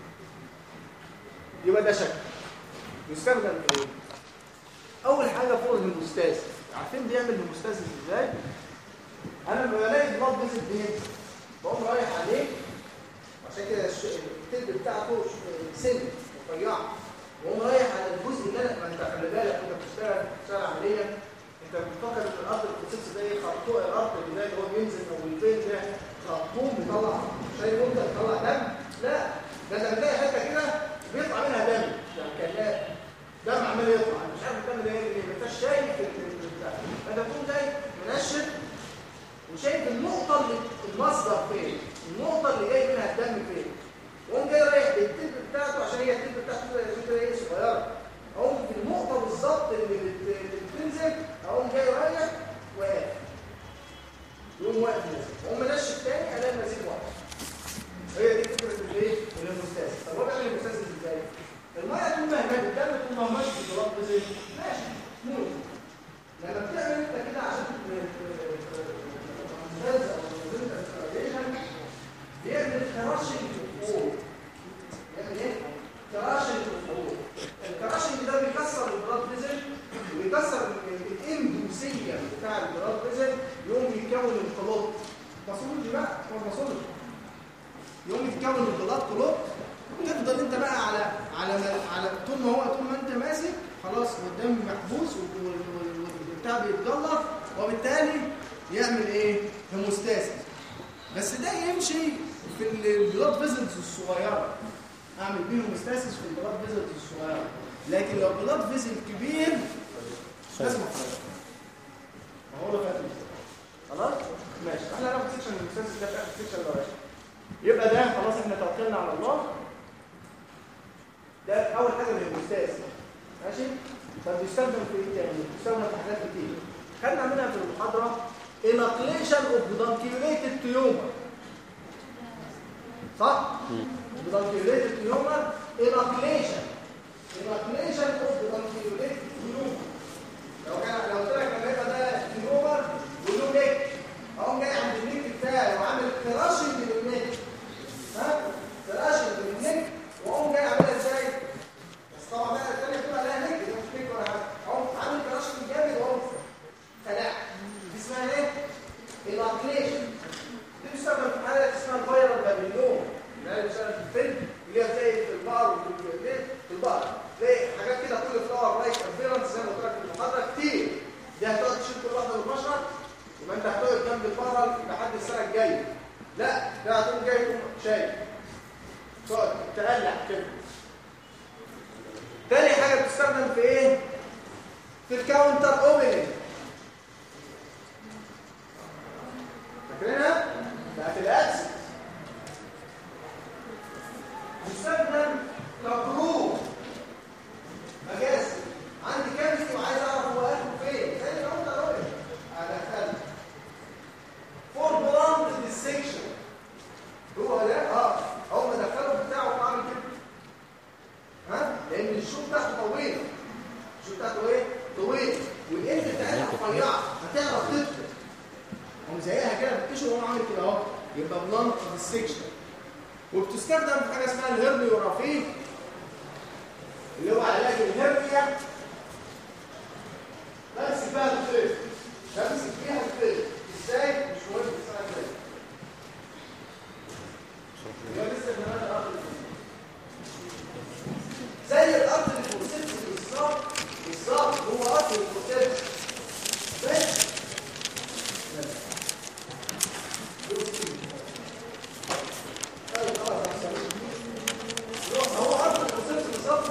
يبقى ده شكل يستخدم في ايه؟ اول حاجه فوق الهيموستاز عارفين بيعمل هيموستاز ازاي؟ انا لما بلاقي بلاد فيزل بينزل بقوم رايح عليه عشان كده التلب بتاعته سن رفيعه واقوم رايح على الجزء اللي انا ما انت خلي بالك انت بتشتغل بتشتغل عمليا انت بتفكر ان الارض الكونسبس ده ايه خرطوم الارض اللي ده اللي هو بينزل او الفين ده خرطوم بيطلع شايف انت بيطلع دم لا ده انت بتلاقي حته كده بيطلع منها دم يعني كان دم عمال يطلع مش عارف الدم ده ايه ما انتش شايف البتاع انت تكون جاي منشف وشايف النقطه اللي المصدر فين النقطه اللي جاي منها الدم فين وقوم جاي رايح بالتلب بتاعته عشان هي التلب بتاعته كده ايه صغيره اقوم في النقطه بالظبط اللي بتنزل اقوم جاي رايح واقف يقوم واقف نازل واقوم منشف تاني الاقي المزيد واقف. هي دي فكره الايه؟ الهيموستاسيس. طب هو بيعمل الهيموستاسيس ازاي؟ الميه طول ما هي ماشيه الدم طول ما هو ماشي في البلاد فيزل ماشي سموث. لما بتعمل انت كده عشان بيعمل كراشنج للفوق. بيعمل ايه؟ كراشنج للفوق. الكراشنج ده بيكسر البلاد فيزل وبيكسر الاندوسيه بتاع البلاد فيزل يقوم يكون الكلوت. باثولوجي بقى هو باثولوجي. يقوم يتكون البلاد كلوت تفضل انت بقى على على على طول ما هو طول ما انت ماسك خلاص والدم محبوس والبتاع بيتجلط وبالتالي يعمل ايه؟ هيموستاسيس. بس ده يمشي في البلاد فيزلز الصغيره. اعمل بيه هيموستاسيس في البلاد فيزلز الصغيره. لكن لو بلاد فيزل كبير لازم اخرجه. هو ده فاتح. خلاص؟ ماشي. احنا هناخد سيكشن الهيموستاسيس ده في اخر سيكشن الاولاني. يبقى ده خلاص احنا توكلنا على الله. ده اول حاجه الهيموستاسيس. ماشي؟ طب بيستخدم في ايه تاني؟ بيستخدم في حاجات كتير. خدنا منها في المحاضره اناكليشن اوف بدانكيوليتد تيومر. صح؟ بدانكيوليتد تيومر اناكليشن. اناكليشن اوف بدانكيوليتد تيومر. لو كان لو قلت لك لما يبقى ده تيومر وله نيك اقوم جاي عند النيك بتاعي وعامل كراشنج للنيك. ها؟ كراشنج للنيك واقوم جاي عاملها ازاي؟ بس طبعا بقى الثانيه بتبقى عليها نيك دي مش نيك ولا حاجه. اقوم عامل كراشنج جامد واقوم خلع. دي اسمها ايه؟ اناكليشن. دي بتستخدم في حاله اسمها الفيرال بابيلوم. اللي هي بتشتغل في الفيلم اللي هي زي في البقر وفي في البقر. تلاقي حاجات كده كل فلاور رايك ابيرنس زي ما قلت لك في المحاضره كتير. دي هتقعد تشيل كل واحده بالبشره يبقى انت هتقعد جنب الفرل لحد السنه الجايه. لا ده هتقوم جاي تقوم شايل. تقعد تقلع كده. تاني حاجه بتستخدم في ايه؟ في الكاونتر اوبننج. فاكرينها؟ بتاعت الاكس. بتستخدم كبروف. مجاز عندي كاميري وعايز اعرف هو اخره فين زي الكاونتر اوبننج. ادخله فور بلاند ديسكشن. هو ده اه اول ما ادخله بتاعه بعمل كده. ها؟ لان الشو بتاعته طويله. الشو بتاعته ايه؟ طويل والاند بتاعتها رفيعه هتعرف تدخل. هم زيها كده بتكشف وهو عامل كده اهو يبقى بلاند ديسكشن. وبتستخدم في حاجه اسمها الهرنيورافي اللي هو علاج الهرنيا. بمسك بقى الخيط بمسك فيها الخيط ازاي؟ مش مهم السنه الجايه. يبقى لسه كمان الارض زي الارض الفورسيبس بالظبط بالظبط هو ارض الفورسيبس بس هو ارض الفورسيبس بالظبط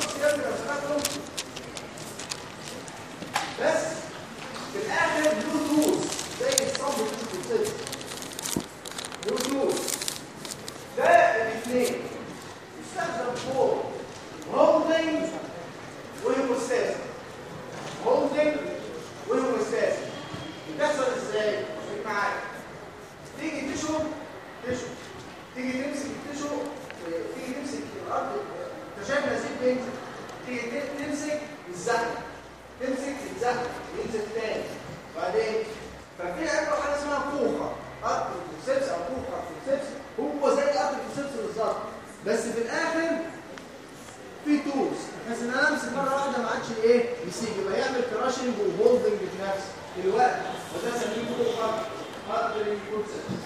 بس في الاخر بلوتوث زي الصمت الفورسيبس بلوتوث. ده الاثنين يستخدم فور هولدنج وهيموستاسيس. هولدنج وهيموستاسيس بتحصل ازاي؟ خليك معايا. تيجي تشرب تشرب تيجي تمسك التشو تيجي تمسك الارض انت شايف نزيف بينزل تيجي تمسك الزحمه تمسك الزحمه ينزل تاني وبعدين ففي عنده حاجه اسمها كوخه ارض الفورسيبس او كوخه الفورسيبس هو زي ارض الفورسيبس بالظبط بس في الاخر في توز بحيث ان انا امسك مره واحده ما عادش ايه يسيب يبقى يعمل كراشنج وهولدنج في نفس الوقت وده سميه كوخه ارض الفورسيبس.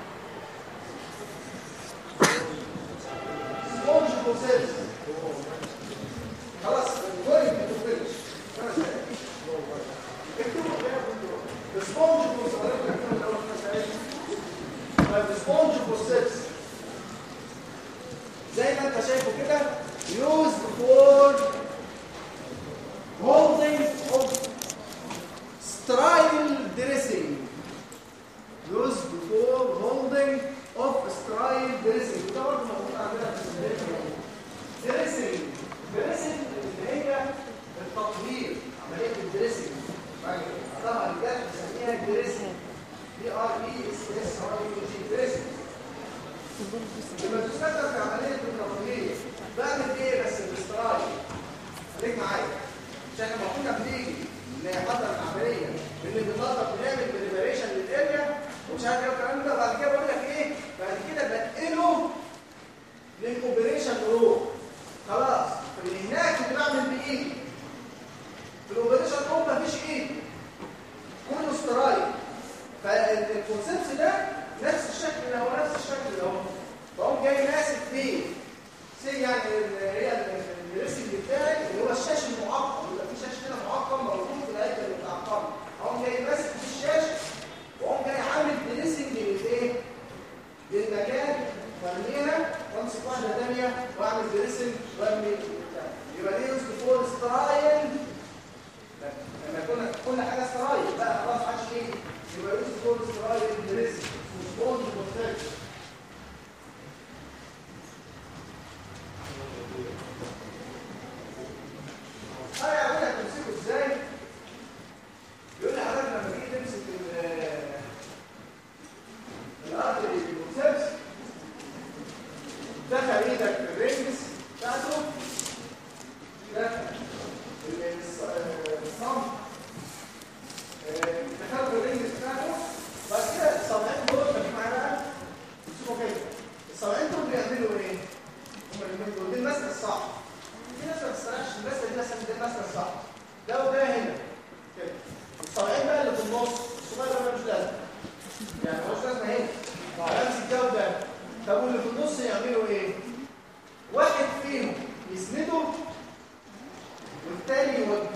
سبونج فورسيبس خلاص الجوين بتفلش اكتبوا كده السبونج السبونج فورسيبس زي ما انت شايفه كده used for holding of sterile dressing used for holding of sterile dressing وده برضه موجود عندنا في الدريسنج. دريسنج دريسنج اللي هي التطهير عمليه الدريسنج طبعا الجهاز بنسميها دريسنج دي ار اي اس اس ار اي جي بريسنج. لما تستخدم في عمليه التنظيميه بعمل ايه بس بالاستراي؟ خليك معايا عشان لما كنا بنيجي نحضر العمليه اللي بننظف بنعمل بريباريشن للاريا ومش عارف ايه والكلام ده، وبعد كده بقول لك ايه؟ بعد كده بنقله للاوبريشن روم. خلاص اللي هناك اللي بعمل بايدي في الاوبريشن روم مفيش ايد كله استراي. فالكونسبت ده نفس الشكل اللي هو نفس الشكل اللي هو فهم جاي ماسك فيه سي يعني هي الريسنج بتاعي اللي هو الشاشه المعقم، يبقى في شاشه كده معقم موجود في الهيكل بتاع القلب، هم جاي ماسك في الشاشه وهم جاي عامل دريسنج للايه؟ للمكان وارميها وامسك واحده ثانيه واعمل دريسنج وارمي يبقى دي يوز فور سترايل. لما يكون كل حاجه سترايل بقى خلاص ما عادش ايه، يبقى يوز فور سترايل دريسنج وسبوند بروتكشن. انا اقول لك تمسكه ازاي؟ يقول لي حضرتك لما تيجي تمسك الارض اللي بالمسلس دخل ايدك في الرينجز بتاعته، دخل الصمت دخل في الرينجز بتاعته، بعد كده الصابعين دول خليك معايا بقى بصوا كده، الصابعين دول بيعملوا ايه؟ هم الاثنين دول دي المسكه الصح. في ناس ما بتستريحش المسكه دي، مثلا دي المسكه الصح ده وده هنا كده. الصابعين بقى اللي في النص الصغير ده مش لازم يعني مش لازم هنا امسك ده وده. طب واللي في النص يعملوا ايه؟ واحد فيهم يسنده والتاني يوجه.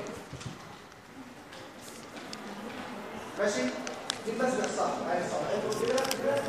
ماشي؟ دي المسكه الصح. عايز صابعين كده كده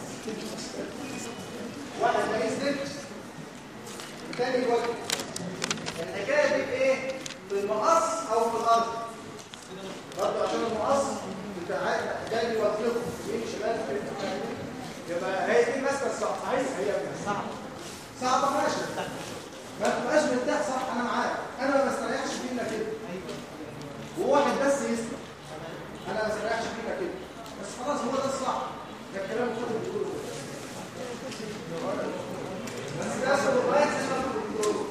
واحد ما يسند والتاني يوجه. الحكايه دي ايه؟ في المقص او في الارض برضه عشان المقص ده اللي يوظفه يمين شمال يبقى هي دي المسكه الصح. عايز هي صعبه صعبه ماشي ما تبقاش مرتاح صح. انا معاك، انا ما بستريحش فينا كده وواحد بس يسمع، انا ما بستريحش فينا كده بس خلاص هو ده الصح. ده الكلام اللي كنت بتقوله بس ده اصل الرايت سيستم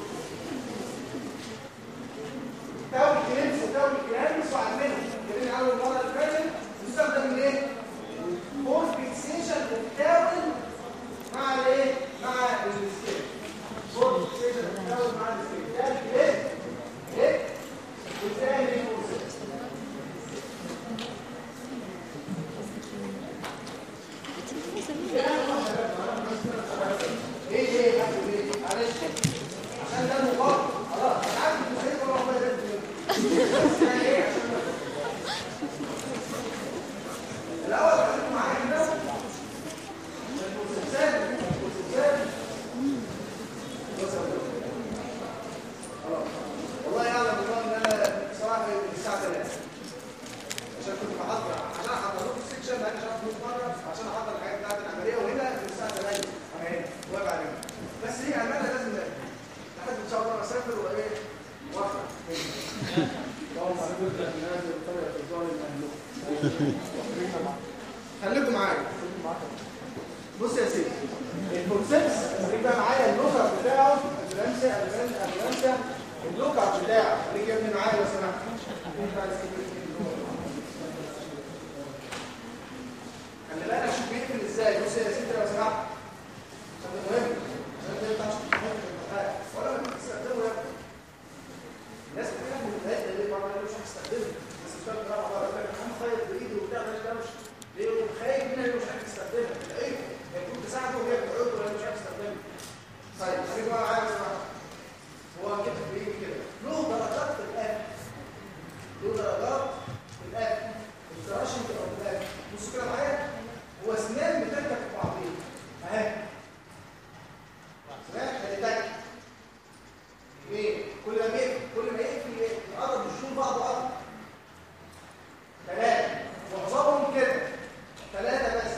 تاوي كلينس وتاوي كلينس وعلمنهم كلمين عنه المره اللي فاتت بيستخدم الايه؟ فورس فيكسيشن والتاول مع الايه؟ مع السكيل. فورس فيكسيشن والتاول مع السكيل ده الكليب كليب والثاني فورس. ايه ايه يا حبيبي معلش عشان ده مقابل خلاص انا عارف ان الحقيقه والله ما لازم بس يعني ايه عشان الاول خليكم معايا كده الكونسبتات الكونسبتات خلاص والله يعلم الله ان انا بصراحه الساعه ثلاثة عشان كنت بحضر عشان احضر لكم السكشن بقى شهر ونص مره عشان احضر الحاجات بتاعت العمليه وهنا من الساعه ثمانية انا هنا واقف عليهم بس هي امانه لازم لحد ان شاء الله اسافر وايه واخد اللهم عليكم بالناس بطريقه الظالم اهله. خليكم معايا بص يا سيدي الكونسبت خليك بقى معايا اللوكر بتاعه الفرنسا الفرنسا اللوكر بتاعه خليك يا ابني معايا لو سمحت. خلي بالك شوف بيقفل ازاي. بص يا سيدي لو سمحت عشان ده مهم عشان ده ينفعش تحط في الامتحان ولا ممكن تستخدمه يا ابني. الناس بتفهم من البدايه ليه بره مش هتستخدمه بس بتفهم بقى والله يقول لك انا خايف بايدي وبتاع مش ده مش ليه خايف منها مش عارف تستخدمها تلاقيه هيكون بتساعده وهي بتعود ولا مش عارف تستخدمها. طيب خليك بقى معايا بس هو كده بايدي كده له درجات في الاكل له درجات في الاكل الكراشن بتبقى في الاكل. بصوا كده معايا هو اسنان بتركب في بعضيها اهي سمعت خليتك ايه كل ما يقفل كل ما يقفل العضل بيشوف بعضه اكتر. ثلاثه معظمهم كده ثلاثه بس.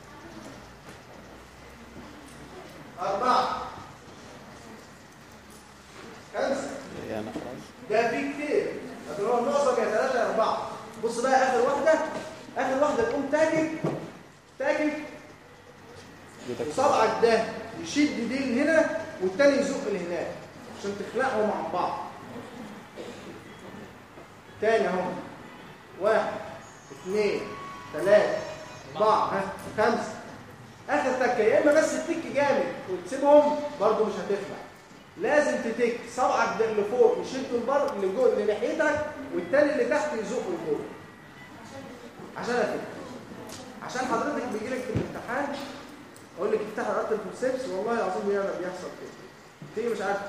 اربعه خمسه يعني خلاص ده في كتير لكن هو المعظم يا ثلاثه يا اربعه. بص بقى اخر واحده اخر واحده تقوم تاكل تاكل وصبعك ده يشد دي لهنا والتاني يزق لهناك عشان تخلقهم مع بعض. تاني اهو، واحد اثنين ثلاثة أربعة ها خمسة. آخر تكة يا إما بس تتك جامد وتسيبهم برضه مش هتخلع. لازم تتك صبعك ده اللي فوق يشد البر اللي جوه اللي ناحيتك والتاني اللي تحت يزقه لفوق. عشان أتك. عشان حضرتك بيجي لك في الامتحان أقول لك افتح رقبة الفورسيبس والله العظيم بيحصل كده. تيجي مش عارف.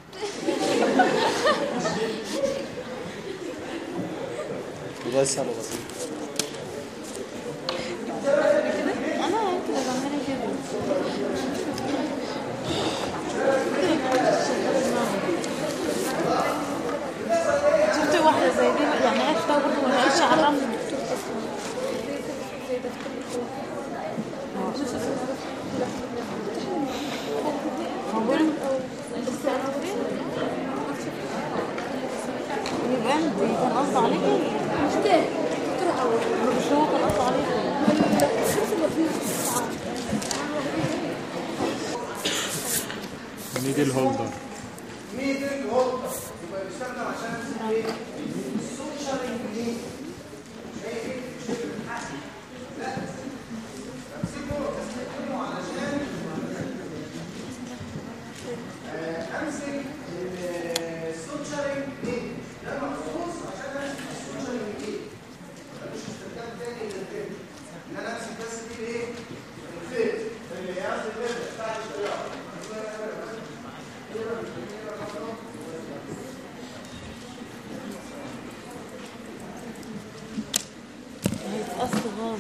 والله سهل بسيط. انا كده بعملها كده شفت واحده زي دي يعني عرفتها برضه ما لقيتش على الرمل يبقى انت كان قصدي عليكي مش كده مش هو كان قصدي عليكي ميدل هولدر. ميدل هولدر يبقى بيستخدم عشان ايه؟ السوشيال انجليزي. شايف لا امسكه استخدمه علشان امسك السوشيال انجليزي ده مخصوص عشان امسك السوشيال انجليزي. مش استخدام تاني للفيلم ان انا امسك بس دي ايه؟ الفيلم اللي هي قصدي الفيلم بتاع الشريعه. هيتقص غاز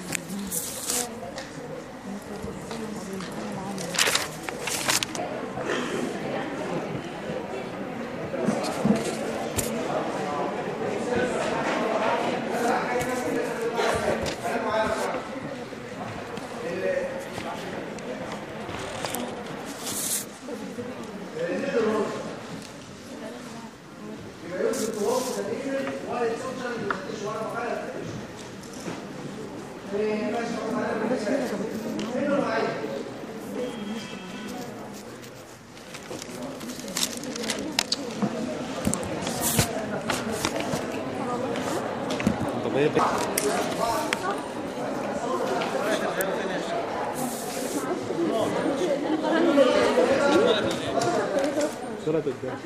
صورة قدام.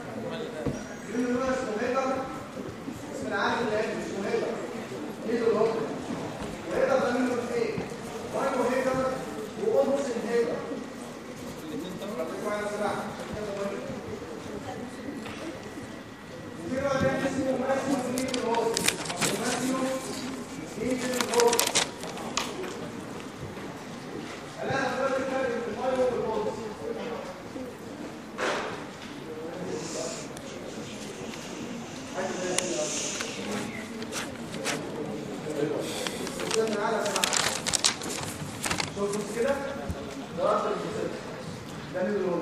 اسم العام اللي اسمه هيدر. هيدر الهوكر. وهيدر ده منه اثنين. واينو هيدر واولموس هيدر. خليكم معايا سبعة. وفي نوع تاني اسمه ماسيو هيدر الهوكر. ماسيو هيدر الهوكر. الآن دلوقتي الفرق بين المايو والأولموس. شوف بص كده ده رابط المسلسل ده اللون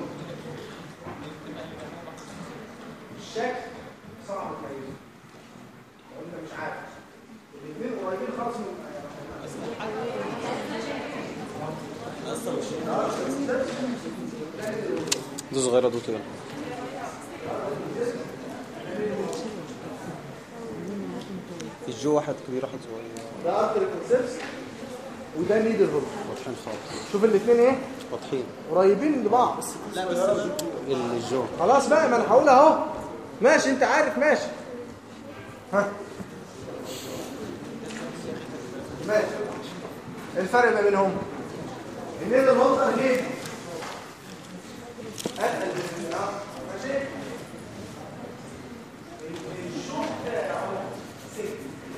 الشكل صعب تميزه لو انت مش عارف الاثنين قريبين خالص من دي صغيرة دي كده. الجو واحد كبير واحد صغير. ده ارتر الكونسبس وده نيدل هول. واضحين خالص. شوف الاثنين ايه؟ واضحين. قريبين لبعض. لا بس الجو. خلاص بقى ما انا هقول اهو. ماشي انت عارف ماشي. ها. ماشي. الفرق ما بينهم. النيدل هول ده ليه؟ اتقل من اه ماشي. الشوك بتاعه سيف.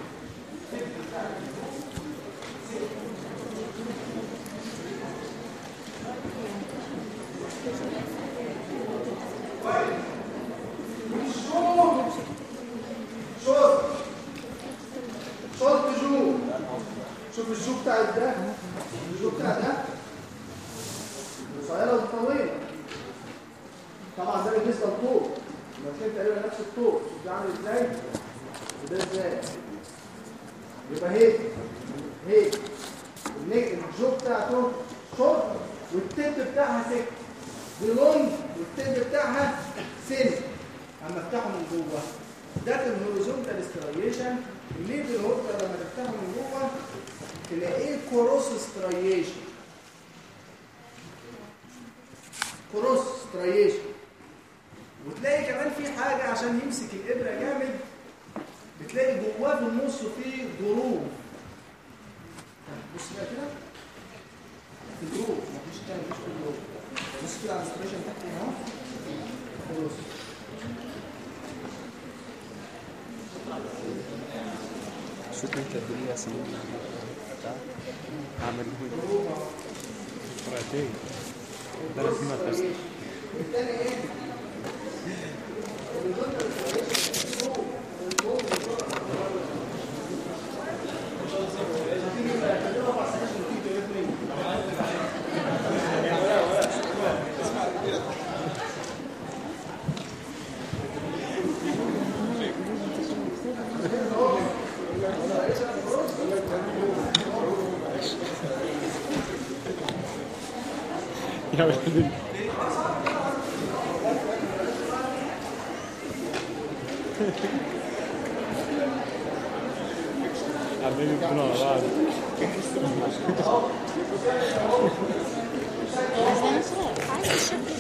شوف الجو بتاع ده الجو بتاع ده قصيره وطويله طبعا ده بالنسبه للطول الاثنين تقريبا نفس الطول شوف ده عامل ازاي وده ازاي يبقى هيك هيك الجو بتاعته شورت والتب بتاعها سك، دي لونج والتب بتاعها سن. اما افتحه من جوه ده الهوريزونتال سترايشن. الميدل هوكر لما تفتحه من جوه تلاقيه كروس سترايشن، كروس سترايشن. وتلاقي كمان في حاجه عشان يمسك الابره جامد، بتلاقي جواه في النص فيه ضروب. بص بقى كده في ضروب، مفيش تاني، مفيش ضروب. بص كده على السترايشن تحت هنا اهو خلاص. شوف انت الدنيا سنين بتاع عمل فرقتين ده انا في مدرسة والتاني ايه؟ يا ولد عمالين يكونوا على بعض. عايز الشكل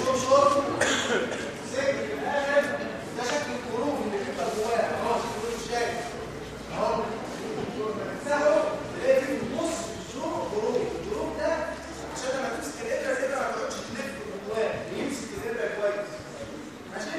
ده شكل الخروج اللي بيبقى جواه اهو، مش شايف اهو. تفتحه تلاقي في النص شروق خروج. الخروج ده عشان لما تمسك الابره الابره ما تقعدش تلف جواه، يمسك الابره كويس. ماشي؟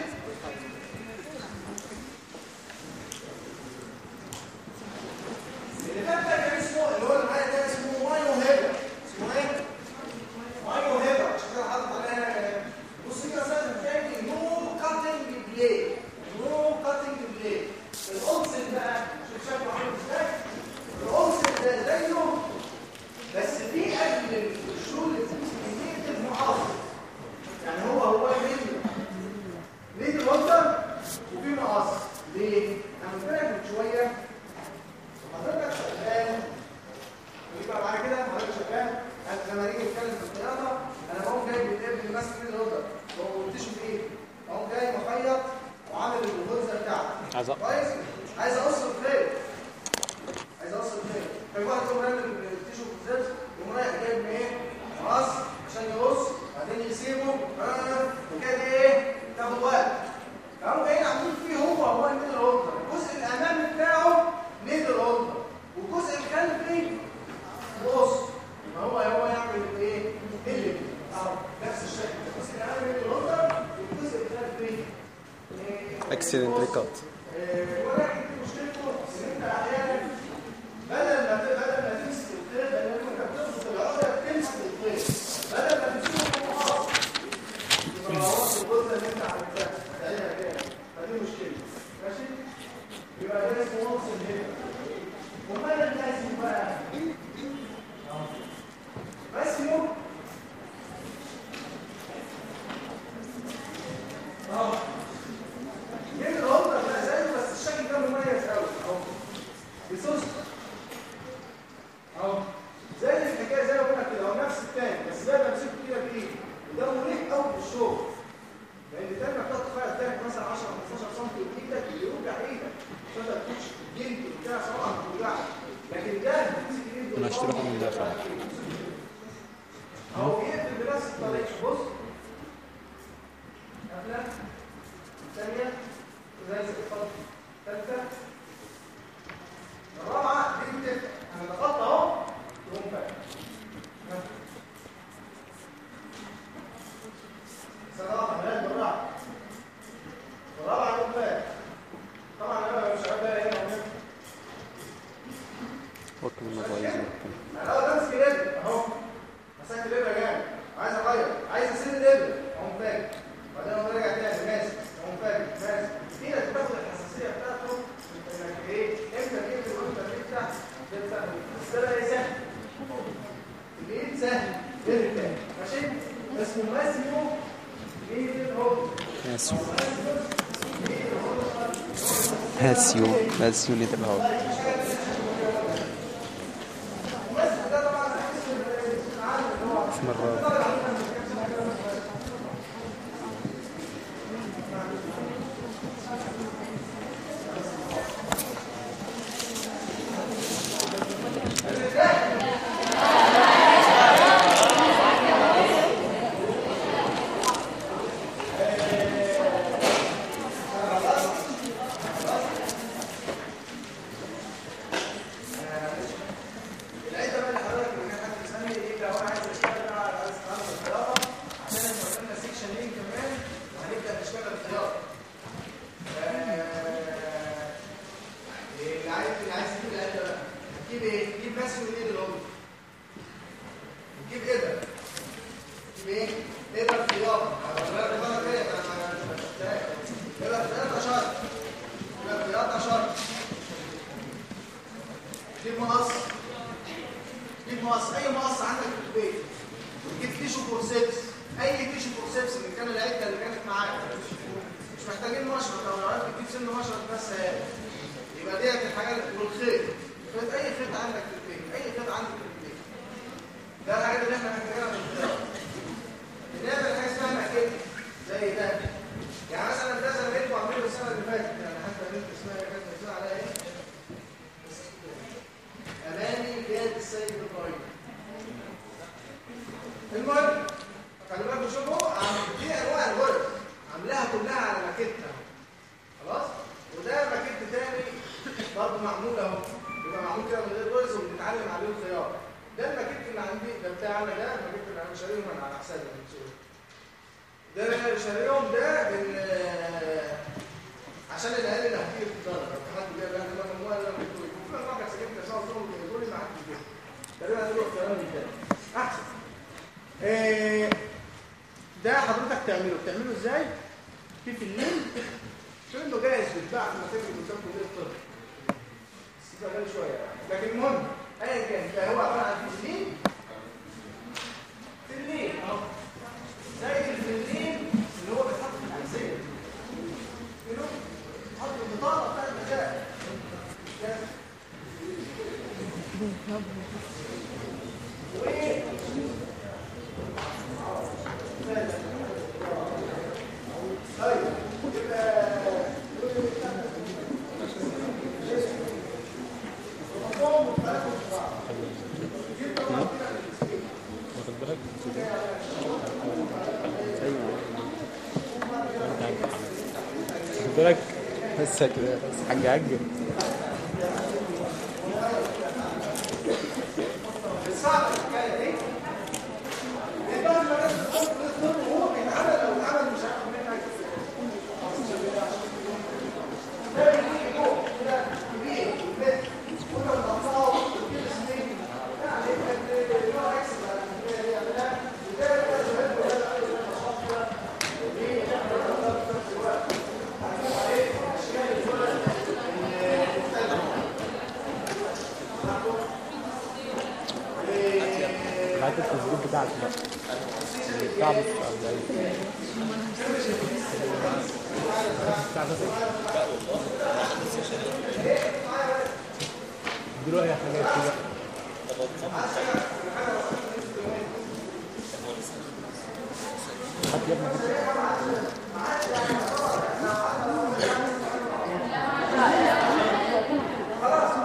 اللي فات ده كان اسمه اللي هو اللي معايا ده اسمه مايو هيبر. اسمه ايه؟ مايو هيبر. عشان كده حاطط عليها بص كده مثلا تلاقي نو كاتنج بلاي، نو كاتنج بلاي. الاونسل بقى شوف شكله عامل ازاي. الاونسل ده زيه بس في قبل الشغل كميه المحافظ، يعني هو هو ميدل ميدل ووتر وفي مقص. ليه؟ انا قلت لك من شويه حضرتك شغال ويبقى بعد كده حضرتك شغال. لما نيجي نتكلم في الخياطه انا بقوم جايب الابن ماسك ميدل ووتر وقلتش بايه؟ بقوم جاي مخيط وعامل الغرزه بتاعتي كويس. عايز اقص الخيط، عايز اقص الخيط. فالواحد يقوم رامي التيشو في الزبز يقوم رايح جايب من ايه؟ مقص عشان يقص، بعدين يسيبه آه وكده ايه؟ تاخد وقت. فهم جايين عاملين فيه هو هو الميدل ووتر. الجزء الامامي بتاعه ميدل ووتر والجزء الخلفي بص ما هو هو يعمل ايه؟ اللي اهو نفس الشكل. الجزء الامامي ميدل ووتر والجزء الخلفي اكسيدنت ريكارد. ولكن مشكلته ان انت احيانا بدل ما بدل ما تمسك الخيط، لان انت بتربط العقده بتمسك الخيط، بدل ما تمسكه فوق بعض يبقى غلط الغرزه اللي انت عملتها هتعملها كده. فدي مشكله. ماشي؟ يبقى ده اسمه نقص الهيبه. ومال الاسم بقى؟ اسمه اه جيب الهولدر بقى زيه بس الشكل ده مميز قوي اهو بصوص اهو زي الحكايه زي ما قلنا كده اهو نفس التاني، بس ده بمسكه كده بايدي وده مريح قوي في الشغل. لان التاني محتاج تفاعل التاني مثلا عشرة خمستاشر سم بايدك يوجع ايدك عشان ما تكونش الجلد بتاع صراحه ما توجعش. لكن ده بتمسك ايده انا اشتريته من ده فعلا اهو بيقفل بنفس الطريقه. بص قفله الثانيه زي الفضل الثالثه الرابعه دي بتفتح. انا ضغطت اهو يقوم فاتح. صراحه بلاد بالراحه الرابعه يقوم فاتح. طبعا انا مش عارف بقى هنا وهنا وكل الموبايل انا اول امسك الابره اهو مسكت الابره جامد عايز اغير عايز اسيب الابره اقوم فاتح. بعدين اقوم راجع تاني ماسك اقوم فاتح ماسك. دي بتاخد الحساسيه بتاعته انك ايه امتى تقفل وامتى تفتح. تفتح بس ده ايه سهل. الايد سهل غير التاني. ماشي؟ اسمه ماسيو ميدل هولدر. ماسيو ماسيو ماسيو نيدل هولدر. القسم الرابع. بالك بس كده بس حاجة عجب التسجيل بتاعك بقى بتاع بس دلوقتي يا حاجات كده حد يا ابني